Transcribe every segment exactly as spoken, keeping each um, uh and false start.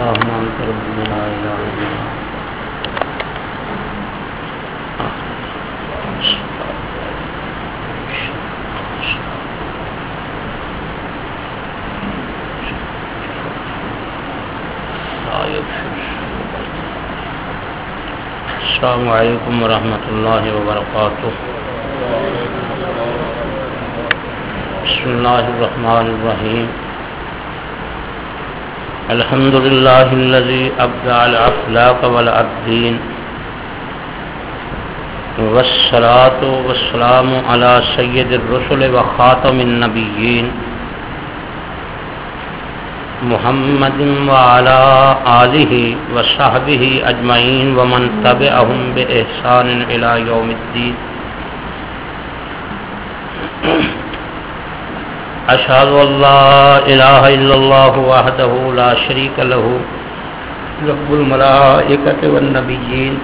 اللهم أنت ربنا لا إله إلا أنت. السلام علیکم ورحمۃ اللہ وبرکاتہ. بسم اللہ الرحمن الرحیم. الحمد للہ الذی ابدع الافلاک والابدین والصلاۃ والسلام علی سید الرسل وخاتم النبیین محمد وعلى آلہ وصحبہ اجمعین ومن تبعہم بإحسان الى یوم الدین. اشہد ان لا الہ الا اللہ وحدہ لا شریک لہ رب الملائکۃ والنبیین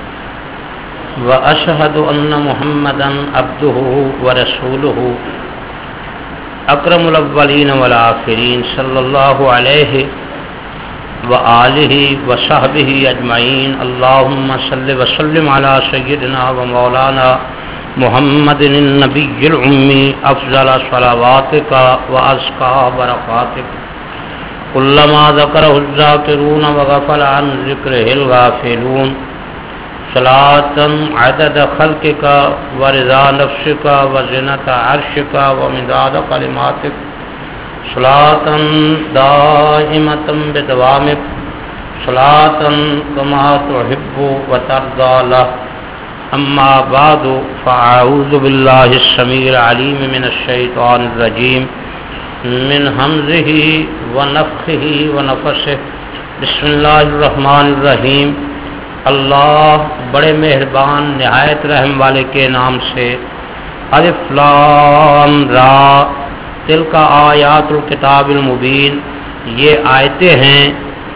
واشہد ان محمدا عبدہ ورسولہ اکرم الاولین والآخرین صلی اللہ علیہ وآلہ وصحبہ اجمعین. اللہم صل وسلم علی سیدنا و مولانا محمد النبی الأمی افضل صلواتک وازکا برکاتک کلما ذکرہ الذاکرون وغفل عن ذکرہ الغافلون. صلاة عدد خلقك ورضا نفسك وزنة عرشك ومداد كلماتك صلاة دائمة بدوامك صلاة كما تحب وترضى له. أما بعد فأعوذ بالله السميع العليم من الشيطان الرجيم من همزه ونفخه ونفسه. بسم الله الرحمن الرحيم. اللہ بڑے مہربان نہایت رحم والے کے نام سے. الف لام را تلک آیات الکتاب المبین، یہ آیتیں ہیں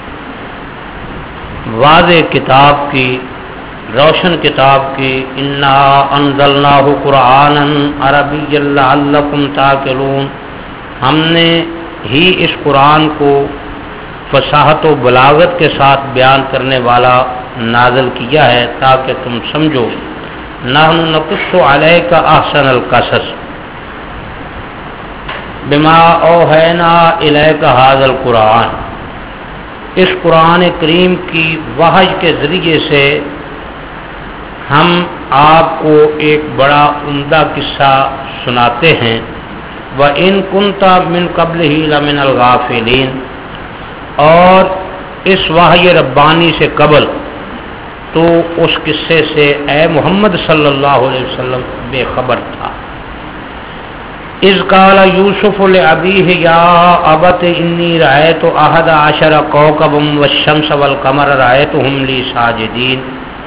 واضح کتاب کی، روشن کتاب کی. انا انزلناہ قرآنا عربیا لعلکم تعقلون، ہم نے ہی اس قرآن کو فصاحت و بلاغت کے ساتھ بیان کرنے والا نازل کیا ہے تاکہ تم سمجھو. نحن نقص علیک احسن القصص بما اوحینا الیک ھذا القرآن، اس قرآن کریم کی وحی کے ذریعے سے ہم آپ کو ایک بڑا عمدہ قصہ سناتے ہیں. وَإِن كُنْتَ مِن قَبْلِهِ لَمِنَ الْغَافِلِينَ، اور اس وحی ربانی سے قبل تو اس قصے سے اے محمد صلی اللہ علیہ وسلم بے خبر تھا. اذ قال یوسف لابیہ یا ابت انی رأیت احد عشر کوکبا والشمس والقمر رأیتہم لی ساجدین.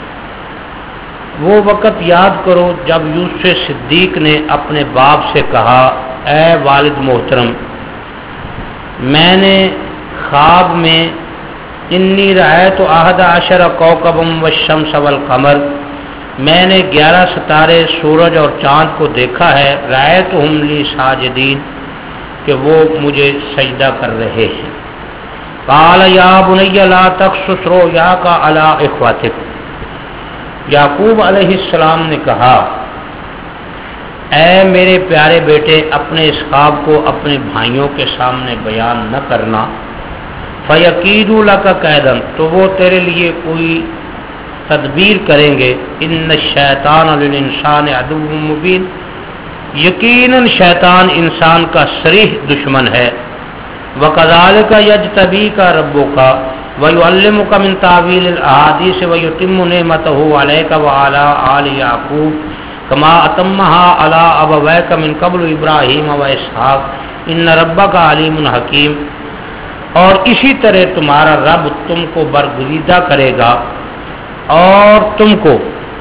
وہ وقت یاد کرو جب یوسف صدیق نے اپنے باپ سے کہا اے والد محترم، میں نے خواب میں انی رأیت احد عشر کوکبا والشمس والقمر، میں نے گیارہ ستارے سورج اور چاند کو دیکھا ہے. رأیتہم لی ساجدین، کہ وہ مجھے سجدہ کر رہے ہیں. قال یا بنی لا تقصص رؤیاک علی اخوتک، یعقوب علیہ السلام نے کہا اے میرے پیارے بیٹے، اپنے اس خواب کو اپنے بھائیوں کے سامنے بیان نہ کرنا. فَيَكِيدُوا لَكَ كَيْدًا، تو وہ تیرے لیے کوئی تدبیر کریں گے. إِنَّ الشَّيْطَانَ لِلْإِنسَانِ عَدُوٌّ مُبِينٌ، یقیناً شیطان انسان کا صریح دشمن ہے. وَكَذَلِكَ يَجْتَبِيكَ رَبُّكَ وَيُعَلِّمُكَ مِن تَأْوِيلِ الْأَحَادِيثِ وَيُتِمُّ نِعْمَتَهُ عَلَيْكَ وَعَلَى آلِ يَعْقُوبَ كَمَا أَتَمَّهَا عَلَى أَبَوَيْكَ مِن قَبْلُ إِبْرَاهِيمَ وَإِسْحَاقَ إِنَّ رَبَّكَ عَلِيمٌ حَكِيمٌ. اور اسی طرح تمہارا رب تم کو برگزیدہ کرے گا اور تم کو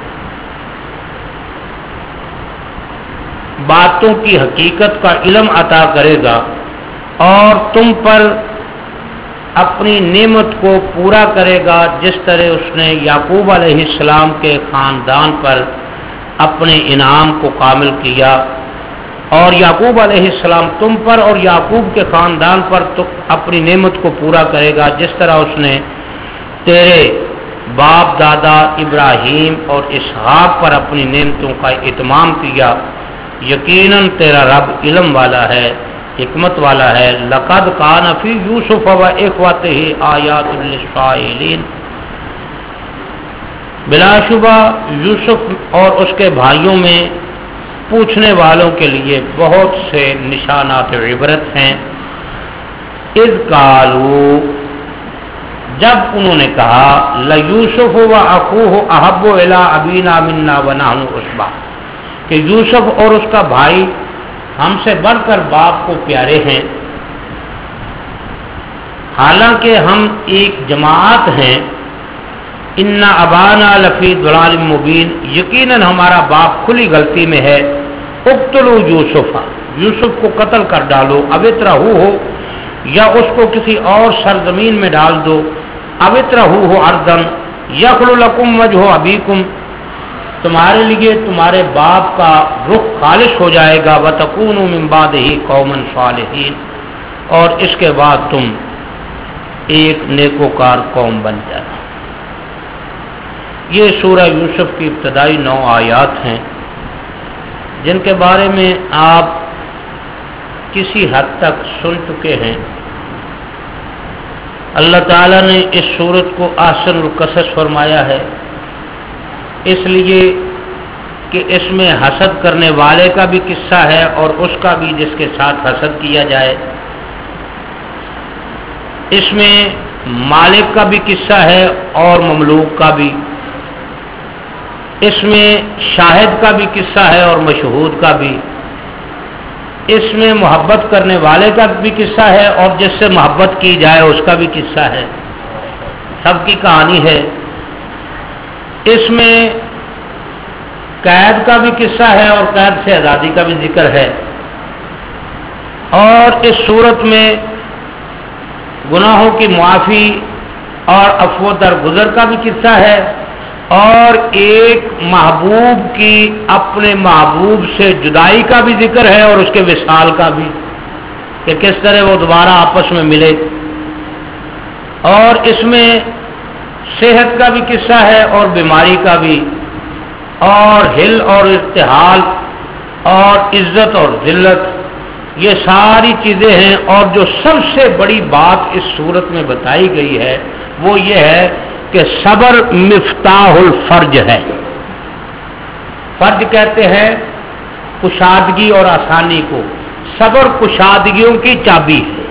باتوں کی حقیقت کا علم عطا کرے گا اور تم پر اپنی نعمت کو پورا کرے گا جس طرح اس نے یعقوب علیہ السلام کے خاندان پر اپنے انعام کو کامل کیا. اور یعقوب علیہ السلام تم پر اور یعقوب کے خاندان پر تو اپنی نعمت کو پورا کرے گا جس طرح اس نے تیرے باپ دادا ابراہیم اور اسحاق پر اپنی نعمتوں کا اتمام کیا. یقیناً تیرا رب علم والا ہے، حکمت والا ہے. لقد کان فی یوسف و اخوتہ آیات للسائلین، بلا شبہ یوسف اور اس کے بھائیوں میں پوچھنے والوں کے لیے بہت سے نشانات عبرت ہیں. اذ قالوا، جب انہوں نے کہا لیوسف و اخوہ احب الی ابینا منا ونحن عصبہ، کہ یوسف اور اس کا بھائی ہم سے بڑھ کر باپ کو پیارے ہیں، حالانکہ ہم ایک جماعت ہیں. ان ابانا لفی ضلال مبین، یقیناً ہمارا باپ کھلی غلطی میں ہے. اقتلوا یوسف، یوسف کو قتل کر ڈالو. اب اطرحوہ ہو، یا اس کو کسی اور سرزمین میں ڈال دو. اب اطرحوہ ہو اردن یخل لکم وجہ ابیکم، تمہارے لیے تمہارے باپ کا رخ خالص ہو جائے گا. وتکونوا من بعدہ قوما صالحین، اور اس کے بعد تم ایک نیکوکار قوم بن جائے. یہ سورہ یوسف کی ابتدائی نو آیات ہیں جن کے بارے میں آپ کسی حد تک سن چکے ہیں. اللہ تعالیٰ نے اس سورت کو احسن القصص فرمایا ہے، اس لیے کہ اس میں حسد کرنے والے کا بھی قصہ ہے اور اس کا بھی جس کے ساتھ حسد کیا جائے. اس میں مالک کا بھی قصہ ہے اور مملوک کا بھی. اس میں شاہد کا بھی قصہ ہے اور مشہود کا بھی. اس میں محبت کرنے والے کا بھی قصہ ہے اور جس سے محبت کی جائے اس کا بھی قصہ ہے. سب کی کہانی ہے. اس میں قید کا بھی قصہ ہے اور قید سے آزادی کا بھی ذکر ہے. اور اس صورت میں گناہوں کی معافی اور عفو درگزر کا بھی قصہ ہے اور ایک محبوب کی اپنے محبوب سے جدائی کا بھی ذکر ہے اور اس کے وصال کا بھی، کہ کس طرح وہ دوبارہ آپس میں ملے. اور اس میں صحت کا بھی قصہ ہے اور بیماری کا بھی، اور ہل اور ارتحال اور عزت اور ذلت، یہ ساری چیزیں ہیں. اور جو سب سے بڑی بات اس صورت میں بتائی گئی ہے وہ یہ ہے کہ صبر مفتاح الفرج ہے. فرج کہتے ہیں کشادگی اور آسانی کو، صبر کشادگیوں کی چابی ہے.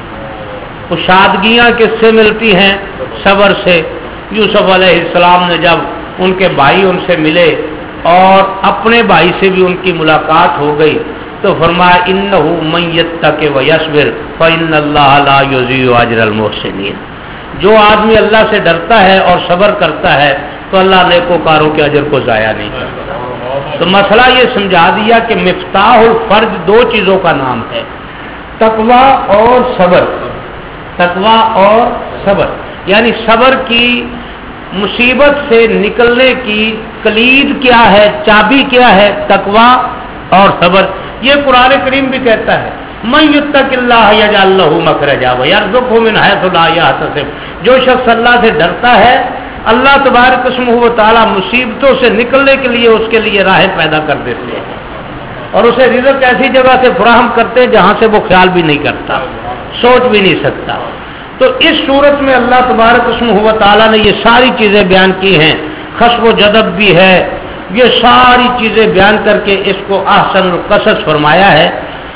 کشادگیاں کس سے ملتی ہیں؟ صبر سے. یوسف علیہ السلام نے جب ان کے بھائی ان سے ملے اور اپنے بھائی سے بھی ان کی ملاقات ہو گئی تو فرمایا انہ من یتق ویصبر فإن اللہ لا یضیع اجر المحسنین. جو آدمی اللہ سے ڈرتا ہے اور صبر کرتا ہے تو اللہ نیکوکاروں کے اجر کو ضائع نہیں کرتا. تو مسئلہ یہ سمجھا دیا کہ مفتاح الفرج دو چیزوں کا نام ہے، تقوی اور صبر. تقوی اور صبر، یعنی صبر کی مصیبت سے نکلنے کی کلید کیا ہے، چابی کیا ہے؟ تقوی اور صبر. یہ قرآن کریم بھی کہتا ہے من یتق اللہ یجعل لہ مخرجا ویرزقہ من حیث لا یحتسب. جو شخص اللہ سے ڈرتا ہے اللہ تبارک اسمہ و تعالی مصیبتوں سے نکلنے کے لیے اس کے لیے راہیں پیدا کر دیتے ہیں اور اسے رزق ایسی جگہ سے فراہم کرتے ہیں جہاں سے وہ خیال بھی نہیں کرتا، سوچ بھی نہیں سکتا. تو اس صورت میں اللہ تبارک اسمہ و تعالی نے یہ ساری چیزیں بیان کی ہیں. خشب و جذب بھی ہے، یہ ساری چیزیں بیان کر کے اس کو احسن القصص فرمایا ہے.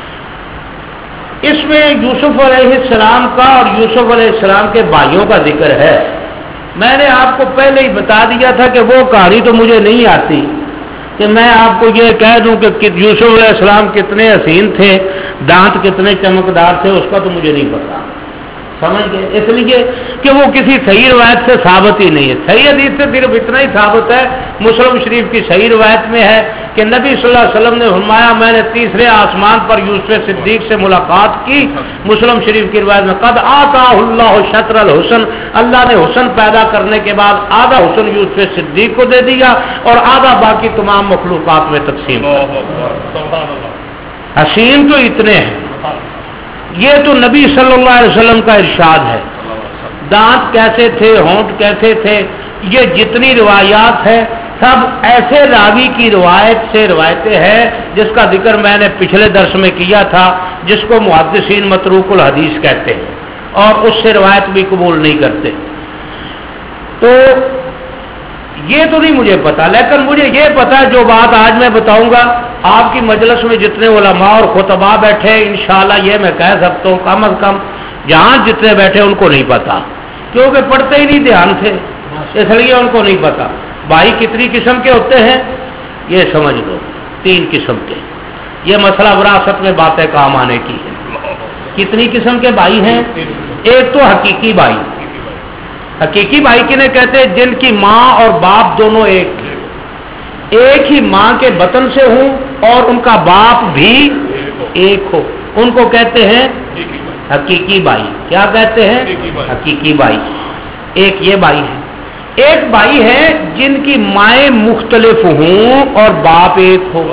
اس میں یوسف علیہ السلام کا اور یوسف علیہ السلام کے بھائیوں کا ذکر ہے. میں نے آپ کو پہلے ہی بتا دیا تھا کہ وہ کہانی تو مجھے نہیں آتی کہ میں آپ کو یہ کہہ دوں کہ یوسف علیہ السلام کتنے حسین تھے، دانت کتنے چمکدار تھے، اس کا تو مجھے نہیں پتا. سمجھ گئے؟ اس لیے کہ وہ کسی صحیح روایت سے ثابت ہی نہیں ہے. صحیح حدیث سے صرف اتنا ہی ثابت ہے، مسلم شریف کی صحیح روایت میں ہے کہ نبی صلی اللہ علیہ وسلم نے فرمایا میں نے تیسرے آسمان پر یوسف صدیق سے ملاقات کی. مسلم شریف کی روایت میں قد آتاہ اللہ شطر الحسن، اللہ نے حسن پیدا کرنے کے بعد آدھا حسن یوسف صدیق کو دے دیا اور آدھا باقی تمام مخلوقات میں تقسیم. حسین تو اتنے ہیں، یہ تو نبی صلی اللہ علیہ وسلم کا ارشاد ہے، دانت کیسے تھے، ہونٹ کیسے تھے، یہ جتنی روایات ہے سب ایسے راوی کی روایت سے روایتیں ہیں جس کا ذکر میں نے پچھلے درس میں کیا تھا، جس کو محدثین متروک الحدیث کہتے ہیں اور اس سے روایت بھی قبول نہیں کرتے۔ تو یہ تو نہیں مجھے پتا، لیکن مجھے یہ پتا جو بات آج میں بتاؤں گا، آپ کی مجلس میں جتنے علماء اور خطباء بیٹھے انشاءاللہ یہ میں کہہ سکتا ہوں کم از کم جہاں جتنے بیٹھے ان کو نہیں پتا، کیونکہ پڑھتے ہی نہیں دھیان سے، اس لیے ان کو نہیں پتا۔ بھائی کتنی قسم کے ہوتے ہیں یہ سمجھ لو، تین قسم کے، یہ مسئلہ وراثت میں باتیں کام آنے کی ہے۔ کتنی قسم کے بھائی ہیں؟ ایک تو حقیقی بھائی، حقیقی بھائی کنہیں کہتے ہیں؟ جن کی ماں اور باپ دونوں ایک ایک ہی ماں کے بطن سے ہوں اور ان کا باپ بھی ایک ہو، ان کو کہتے ہیں حقیقی بھائی۔ کیا کہتے ہیں؟ حقیقی بھائی۔ ایک یہ بھائی ہے۔ ایک بھائی ہے جن کی مائیں مختلف ہوں اور باپ ایک ہو،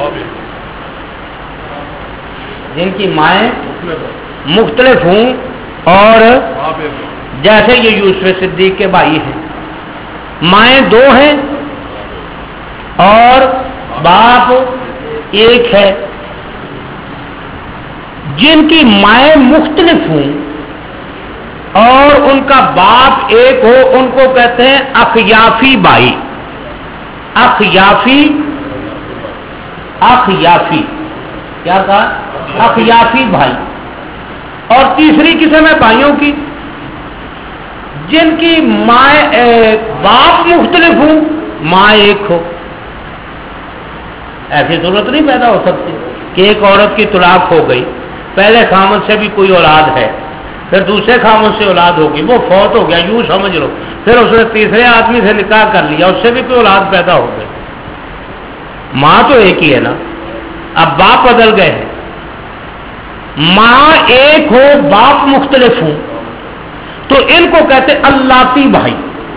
جن کی مائیں مختلف ہوں اور جیسے یہ یوسف صدیق کے بھائی ہیں، مائیں دو ہیں اور باپ ایک ہے۔ جن کی مائیں مختلف ہوں اور ان کا باپ ایک ہو ان کو کہتے ہیں اخیافی بھائی۔ اخیافی اخیافی کیا کہا؟ اخیافی بھائی۔ اور تیسری قسم ہے بھائیوں کی جن کی ماں باپ مختلف ہوں ماں ایک ہو۔ ایسی ضرورت نہیں پیدا ہو سکتی کہ ایک عورت کی طلاق ہو گئی، پہلے خامن سے بھی کوئی اولاد ہے، پھر دوسرے خامن سے اولاد ہوگی، وہ فوت ہو گیا یوں سمجھ لو، پھر اس نے تیسرے آدمی سے نکاح کر لیا، اس سے بھی کوئی اولاد پیدا ہو گئی۔ ماں تو ایک ہی ہے نا، اب باپ بدل گئے ہیں۔ ماں ایک ہو باپ مختلف ہوں تو ان کو کہتے اللاتی بھائی،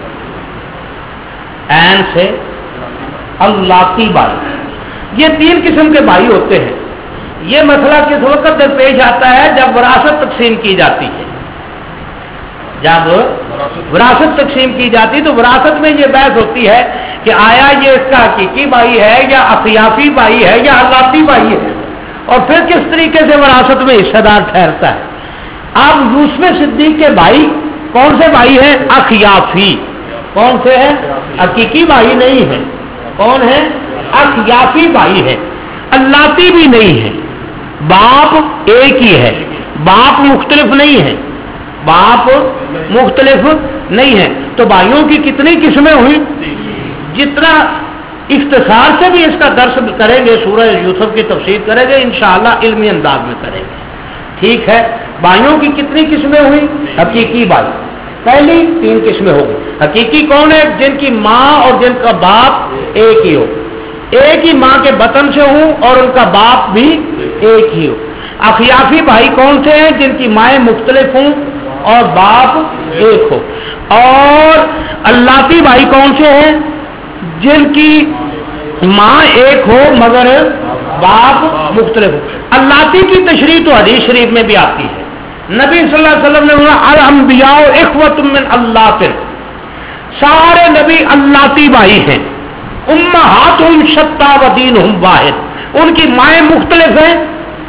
این سے اللاتی بھائی۔ یہ تین قسم کے بھائی ہوتے ہیں۔ یہ مسئلہ کس وقت درپیش آتا ہے؟ جب وراثت تقسیم کی جاتی ہے۔ جب وراثت تقسیم کی جاتی ہے تو وراثت میں یہ بحث ہوتی ہے کہ آیا یہ اس کا حقیقی بھائی ہے یا اخیافی بھائی ہے یا اللاتی بھائی ہے، اور پھر کس طریقے سے وراثت میں حصہ دار ٹھہرتا ہے۔ اب یوسف صدیق کے بھائی کون سے بھائی ہیں؟ اخیافی۔ کون سے ہیں؟ حقیقی بھائی نہیں ہے۔ کون ہے؟ اخیافی بھائی ہے۔ اللاتی بھی نہیں ہے، باپ ایک ہی ہے، باپ مختلف نہیں ہے، باپ مختلف نہیں ہے۔ تو بھائیوں کی کتنی قسمیں ہوئی؟ جتنا اختصار سے بھی اس کا درس کریں گے، سورہ یوسف کی تفسیر کریں گے انشاءاللہ علمی انداز میں کریں گے، ٹھیک ہے۔ بھائیوں کی کتنی قسمیں ہوئی؟ حقیقی بھائی پہلی تین قسمیں ہو گئی۔ حقیقی کون ہے؟ جن کی ماں اور جن کا باپ ایک ہی ہو، ایک ہی ماں کے بطن سے ہوں اور ان کا باپ بھی ایک ہی ہو۔ اخیافی بھائی کون سے ہیں؟ جن کی مائیں مختلف ہوں اور باپ ایک ہو۔ اور اللاتی بھائی کون سے ہیں؟ جن کی ماں ایک ہو مگر باپ مختلف ہو۔ اللاتی کی تشریح تو حدیث شریف میں بھی آتی ہے، نبی صلی اللہ علیہ وسلم نے فرمایا الانبیاء اخوۃ من اللہ، سارے نبی اللاتی بھائی ہیں، امہاتہم شتیٰ و دینہم واحد، ان کی مائیں مختلف ہیں،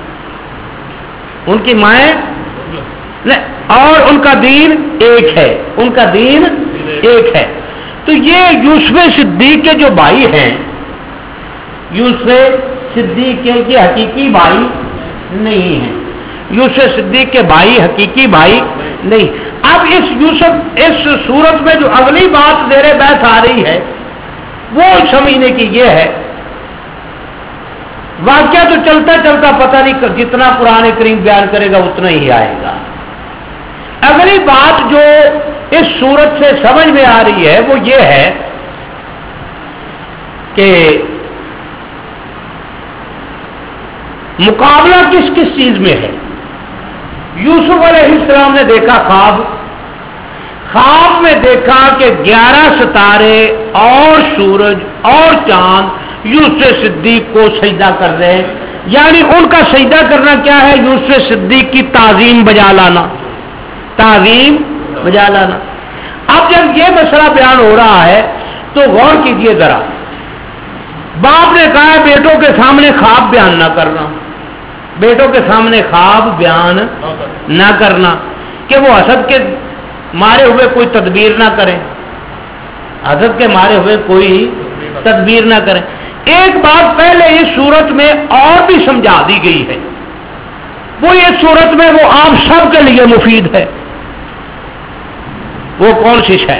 ان کی مائیں اور ان کا دین ایک ہے، ان کا دین ایک ہے۔ تو یہ یوسف صدیق کے جو بھائی ہیں، یوسف صدیق کے یہ حقیقی بھائی نہیں ہیں، یوسف صدیق کے بھائی حقیقی بھائی نہیں۔ اب اس یوسف اس صورت میں جو اگلی بات زیر بحث آ رہی ہے وہ سمجھنے کی یہ ہے، واقعہ تو چلتا چلتا پتہ نہیں جتنا قرآن کریم بیان کرے گا اتنا ہی آئے گا۔ اگلی بات جو اس صورت سے سمجھ میں آ رہی ہے وہ یہ ہے کہ مقابلہ کس کس چیز میں ہے۔ یوسف علیہ السلام نے دیکھا خواب، خواب میں دیکھا کہ گیارہ ستارے اور سورج اور چاند یوسف صدیق کو سجدہ کر رہے ہیں، یعنی ان کا سجدہ کرنا کیا ہے؟ یوسف صدیق کی تعظیم بجا لانا، تعظیم بجا لانا۔ اب جب یہ مسئلہ بیان ہو رہا ہے تو غور کیجئے ذرا، باپ نے کہا ہے بیٹوں کے سامنے خواب بیان نہ کرنا، بیٹوں کے سامنے خواب بیان نہ کرنا، کہ وہ حسد کے مارے ہوئے کوئی تدبیر نہ کریں، حسد کے مارے ہوئے کوئی تدبیر نہ کریں۔ ایک بات پہلے اس صورت میں اور بھی سمجھا دی گئی ہے، وہ اس صورت میں وہ آپ سب کے لیے مفید ہے۔ وہ کون سی ہے؟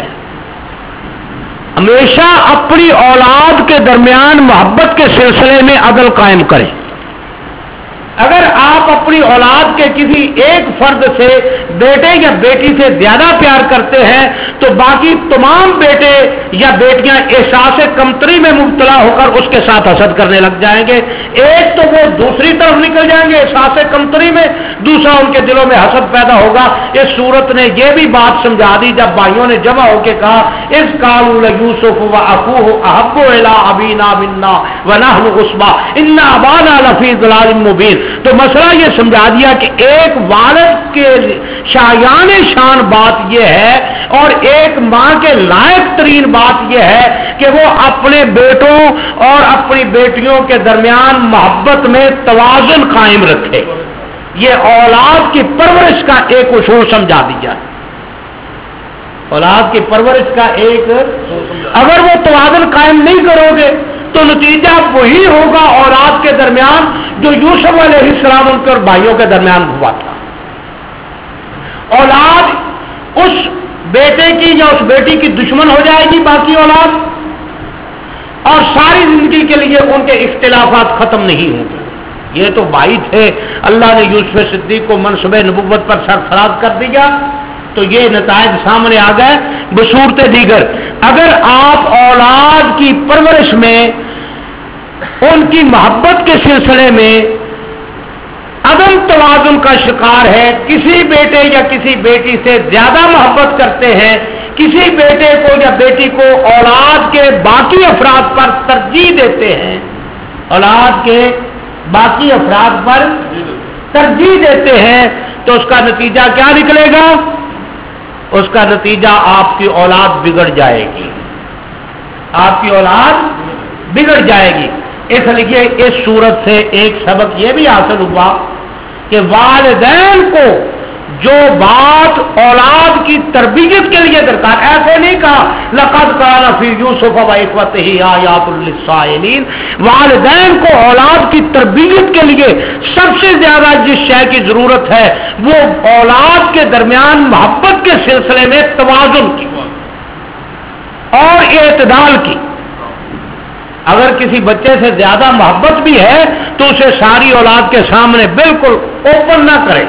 ہمیشہ اپنی اولاد کے درمیان محبت کے سلسلے میں عدل قائم کریں۔ اگر آپ اپنی اولاد کے کسی ایک فرد سے، بیٹے یا بیٹی سے زیادہ پیار کرتے ہیں تو باقی تمام بیٹے یا بیٹیاں احساس کمتری میں مبتلا ہو کر اس کے ساتھ حسد کرنے لگ جائیں گے۔ ایک تو وہ دوسری طرف نکل جائیں گے احساس کمتری میں، دوسرا ان کے دلوں میں حسد پیدا ہوگا۔ اس صورت نے یہ بھی بات سمجھا دی جب بھائیوں نے جمع ہو کے کہا اذ قالوا لیوسف واخوہ احب الی ابینا منا ونحن عصبہ ان ابانا لفی ضلال مبین۔ تو مسئلہ یہ سمجھا دیا کہ ایک والد کے شایان شان بات یہ ہے اور ایک ماں کے لائق ترین بات یہ ہے کہ وہ اپنے بیٹوں اور اپنی بیٹیوں کے درمیان محبت میں توازن قائم رکھے۔ یہ اولاد کی پرورش کا ایک اصول سمجھا دیا ہے، اولاد کی پرورش کا ایک، اگر وہ توازن قائم نہیں کرو گے تو نتیجہ وہی ہوگا اولاد کے درمیان جو یوسف علیہ السلام ان کے اور بھائیوں کے درمیان ہوا تھا۔ اولاد اس بیٹے کی یا اس بیٹی کی دشمن ہو جائے گی باقی اولاد، اور ساری زندگی کے لیے ان کے اختلافات ختم نہیں ہوں گے۔ یہ تو بھائی تھے، اللہ نے یوسف صدیق کو منصب نبوت پر سرفراز کر دیا تو یہ نتائج سامنے آ گئے بصورت دیگر۔ اگر آپ اولاد کی پرورش میں ان کی محبت کے سلسلے میں عدم توازن کا شکار ہے، کسی بیٹے یا کسی بیٹی سے زیادہ محبت کرتے ہیں، کسی بیٹے کو یا بیٹی کو اولاد کے باقی افراد پر ترجیح دیتے ہیں، اولاد کے باقی افراد پر ترجیح دیتے ہیں، تو اس کا نتیجہ کیا نکلے گا؟ اس کا نتیجہ آپ کی اولاد بگڑ جائے گی، آپ کی اولاد بگڑ جائے گی۔ اس لیے اس صورت سے ایک سبق یہ بھی حاصل ہوا کہ والدین کو جو بات اولاد کی تربیت کے لیے درکار، ایسے نہیں کہا لقد کان فی یوسف و اخوتہ آیات للسائلین، والدین کو اولاد کی تربیت کے لیے سب سے زیادہ جس شے کی ضرورت ہے وہ اولاد کے درمیان محبت کے سلسلے میں توازن کی اور اعتدال کی۔ اگر کسی بچے سے زیادہ محبت بھی ہے تو اسے ساری اولاد کے سامنے بالکل اوپن نہ کرے،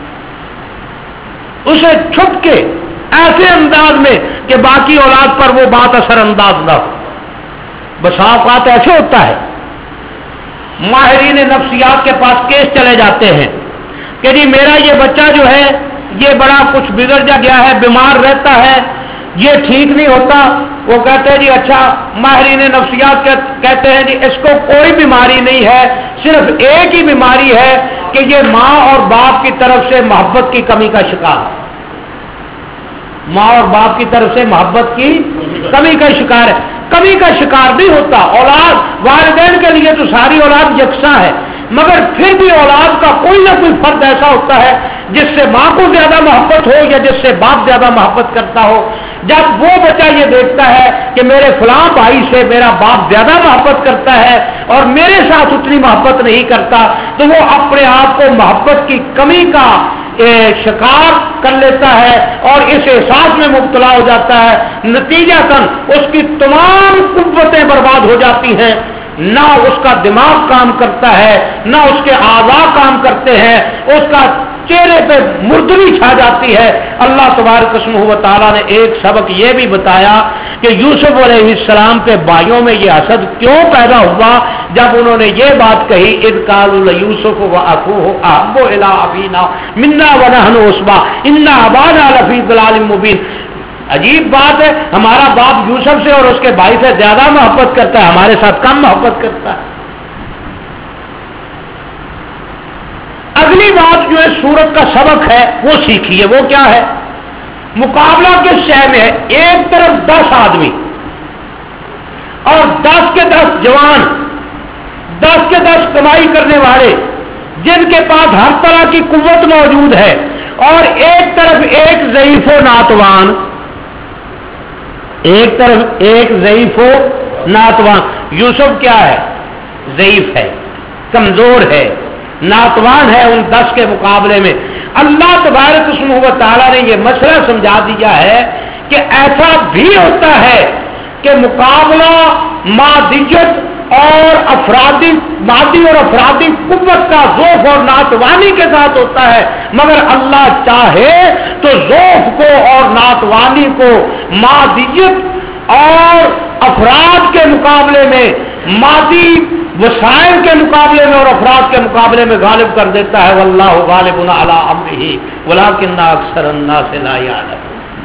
اسے چھپ کے ایسے انداز میں کہ باقی اولاد پر وہ بات اثر انداز نہ ہو۔ بس اوقات ایسے ہوتا ہے، ماہرین نفسیات کے پاس کیس چلے جاتے ہیں کہ جی میرا یہ بچہ جو ہے یہ بڑا کچھ بگڑ جا گیا ہے، بیمار رہتا ہے، یہ ٹھیک نہیں ہوتا۔ وہ کہتے ہیں جی اچھا، ماہرین نفسیات کہتے ہیں جی اس کو کوئی بیماری نہیں ہے، صرف ایک ہی بیماری ہے کہ یہ ماں اور باپ کی طرف سے محبت کی کمی کا شکار ہے، ماں اور باپ کی طرف سے محبت کی کمی کا شکار ہے۔ کمی کا شکار نہیں ہوتا اولاد، والدین کے لیے تو ساری اولاد یکساں ہے، مگر پھر بھی اولاد کا کوئی نہ کوئی فرد ایسا ہوتا ہے جس سے ماں کو زیادہ محبت ہو یا جس سے باپ زیادہ محبت کرتا ہو۔ جب وہ بچہ یہ دیکھتا ہے کہ میرے فلاں بھائی سے میرا باپ زیادہ محبت کرتا ہے اور میرے ساتھ اتنی محبت نہیں کرتا، تو وہ اپنے آپ کو محبت کی کمی کا شکار کر لیتا ہے اور اس احساس میں مبتلا ہو جاتا ہے۔ نتیجتاً اس کی تمام قوتیں برباد ہو جاتی ہیں، نہ اس کا دماغ کام کرتا ہے، نہ اس کے اعضاء کام کرتے ہیں، اس کا چہرے پہ مردری چھا جاتی ہے۔ اللہ تبارک و تعالیٰ نے ایک سبق یہ بھی بتایا کہ یوسف علیہ السلام کے بھائیوں میں یہ حسد کیوں پیدا ہوا جب انہوں نے یہ بات کہی اذ قالوا لیوسف واخوہ احب الی ابینا منا ونحن عصبہ ان ابانا لفی ضلال مبین۔ عجیب بات ہے، ہمارا باپ یوسف سے اور اس کے بھائی سے زیادہ محبت کرتا ہے، ہمارے ساتھ کم محبت کرتا ہے۔ اگلی بات جو ہے سورت کا سبق ہے وہ سیکھیے. وہ کیا ہے؟ مقابلہ کس شے میں ہے؟ ایک طرف دس آدمی اور دس کے دس جوان، دس کے دس کمائی کرنے والے جن کے پاس ہر طرح کی قوت موجود ہے، اور ایک طرف ایک ضعیف و ناتوان، ایک طرف ایک ضعیف و ناتوان. یوسف کیا ہے؟ ضعیف ہے، کمزور ہے، ناتوان ہے ان دس کے مقابلے میں. اللہ تبارک و تعالیٰ نے یہ مسئلہ سمجھا دیا ہے کہ ایسا بھی ہوتا ہے کہ مقابلہ مادیت اور افرادی مادی اور افرادی قوت کا ضعف اور ناتوانی کے ساتھ ہوتا ہے، مگر اللہ چاہے تو ضعف کو اور ناتوانی کو مادیت اور افراد کے مقابلے میں، مادی وسائل کے مقابلے میں اور افراد کے مقابلے میں غالب کر دیتا ہے. واللہ غالب علی امرہ ولکن اکثر الناس لا یعلمون.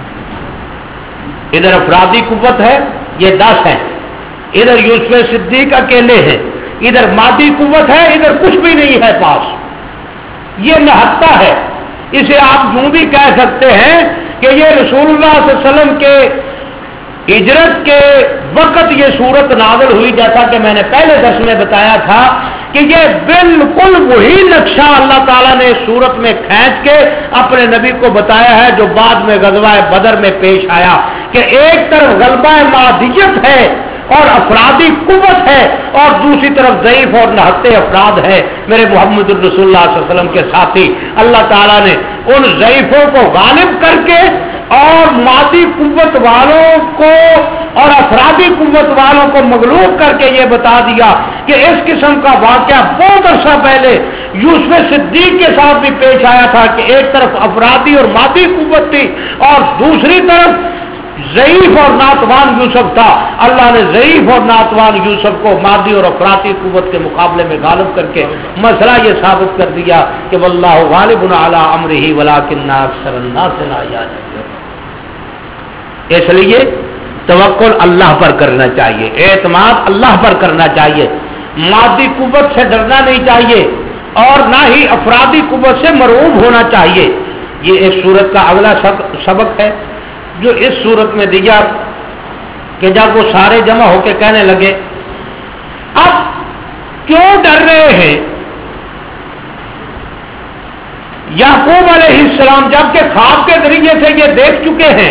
ادھر افرادی قوت ہے، یہ دس ہیں، ادھر یوسف صدیق اکیلے ہیں، ادھر مادی قوت ہے، ادھر کچھ بھی نہیں ہے پاس. یہ نہتا ہے. اسے آپ یوں بھی کہہ سکتے ہیں کہ یہ رسول اللہ صلی اللہ علیہ وسلم کے ہجرت کے وقت یہ صورت نازل ہوئی، جیسا کہ میں نے پہلے درس میں بتایا تھا کہ یہ بالکل وہی نقشہ اللہ تعالیٰ نے صورت میں کھینچ کے اپنے نبی کو بتایا ہے جو بعد میں غزوہ بدر میں پیش آیا، کہ ایک طرف غلبہ مادیت ہے اور افرادی قوت ہے، اور دوسری طرف ضعیف اور نہتے افراد ہے. میرے محمد الرسول اللہ صلی اللہ علیہ وسلم کے ساتھی، اللہ تعالیٰ نے ان ضعیفوں کو غالب کر کے اور مادی قوت والوں کو اور افرادی قوت والوں کو مغلوب کر کے یہ بتا دیا کہ اس قسم کا واقعہ بہت عرصہ پہلے یوسف صدیق کے ساتھ بھی پیش آیا تھا کہ ایک طرف افرادی اور مادی قوت تھی اور دوسری طرف ضعیف اور ناتوان یوسف تھا. اللہ نے ضعیف اور ناتوان یوسف کو مادی اور افرادی قوت کے مقابلے میں غالب کر کے مسئلہ یہ ثابت کر دیا کہ واللہ غالب علی امرہ ولکن اکثر الناس لا یعلمون. اس لیے توکل اللہ پر کرنا چاہیے، اعتماد اللہ پر کرنا چاہیے، مادی قوت سے ڈرنا نہیں چاہیے اور نہ ہی افرادی قوت سے مرعوب ہونا چاہیے. یہ اس صورت کا اگلا سبق ہے جو اس صورت میں دیا کہ جب وہ سارے جمع ہو کے کہنے لگے اب کیوں ڈر رہے ہیں؟ یعقوب علیہ السلام جب کہ خواب کے ذریعے سے یہ دیکھ چکے ہیں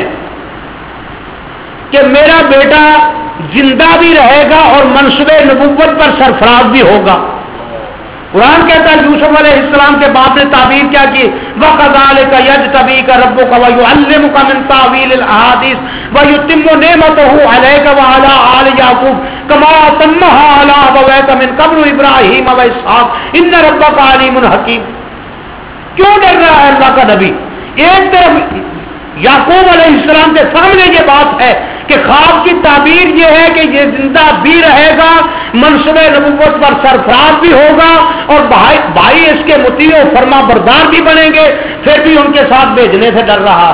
کہ میرا بیٹا زندہ بھی رہے گا اور منصب نبوت پر سرفراز بھی ہوگا. قرآن کہتا ہے یوسف علیہ السلام کے باپ نے تعبیر کیا کی، وَكَذَلِكَ يَجْتَبِيكَ رَبُّكَ وَيُعَلِّمُكَ مِن تَأْوِيلِ الْأَحَادِيثِ وَيُتِمُّ نِعْمَتَهُ عَلَيْكَ وَعَلَىٰ آلِ يَعْقُوبَ كَمَا أَتَمَّهَا عَلَىٰ أَبَوَيْكَ مِن قَبْلُ إِبْرَاهِيمَ وَإِسْحَاقَ إِنَّ رَبَّكَ عَلِيمٌ حَكِيمٌ. کیوں ڈر رہا ہے اللہ کا نبی؟ ایک طرف یعقوب علیہ السلام کے سامنے یہ بات ہے کہ خواب کی تعبیر یہ ہے کہ یہ زندہ بھی رہے گا، منصب نبوت پر سرفراز بھی ہوگا اور بھائی بھائی اس کے مطیع و فرما بردار بھی بنیں گے، پھر بھی ان کے ساتھ بھیجنے سے ڈر رہا.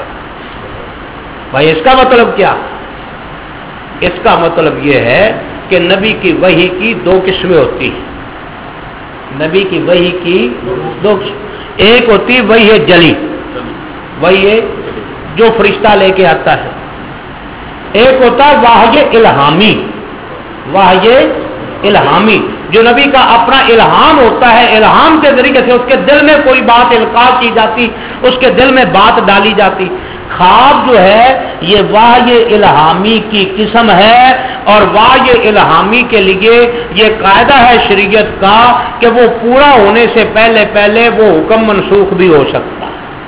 بھائی اس کا مطلب کیا؟ اس کا مطلب یہ ہے کہ نبی کی وحی کی دو قسمیں ہوتی ہیں. نبی کی وحی کی دو قسم، ایک ہوتی وحی جلی، وحی جو فرشتہ لے کے آتا ہے، ایک ہوتا ہے وحی الہامی. وحی الہامی جو نبی کا اپنا الہام ہوتا ہے، الہام کے ذریعے سے اس کے دل میں کوئی بات القاء کی جاتی، اس کے دل میں بات ڈالی جاتی. خواب جو ہے یہ وحی الہامی کی قسم ہے، اور وحی الہامی کے لیے یہ قاعدہ ہے شریعت کا کہ وہ پورا ہونے سے پہلے پہلے وہ حکم منسوخ بھی ہو سکتا ہے.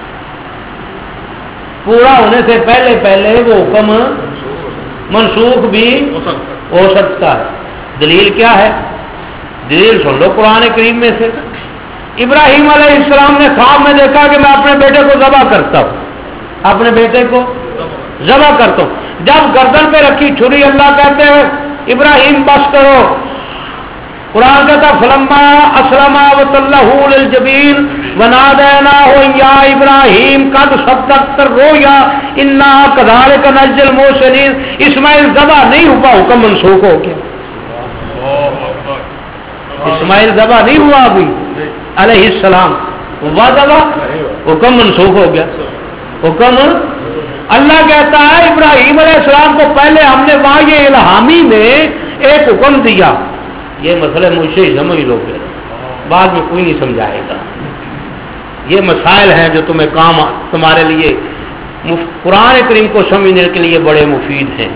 پورا ہونے سے پہلے پہلے وہ حکم منسوخ بھی ہو سکتا ہے. دلیل کیا ہے؟ دلیل سن لو قرآن کریم میں سے. ابراہیم علیہ السلام نے خواب میں دیکھا کہ میں اپنے بیٹے کو ذبح کرتا ہوں، اپنے بیٹے کو ذبح کرتا ہوں. جب گردن پہ رکھی چھری، اللہ کہتے ہیں ابراہیم بس کرو. قرآن کہتا فلما اسلم وتلہ للجبین ونادیناہ یا ابراہیم قد صدقت الرؤیا انا کذالک نجزی المحسنین. اسماعیل ذبح نہیں ہوا، حکم منسوخ ہو گیا. اسماعیل ذبح نہیں ہوا ابھی، علیہ السلام وذبا حکم منسوخ ہو گیا. حکم اللہ کہتا ہے ابراہیم علیہ السلام کو پہلے ہم نے وحی الہامی میں ایک حکم دیا. یہ مسئلہ مجھ سے ہی سمجھ لو گے, بعد میں کوئی نہیں سمجھائے گا. یہ مسائل ہیں جو تمہیں کام تمہارے لیے قرآن کریم کو سمجھنے کے لیے بڑے مفید ہیں.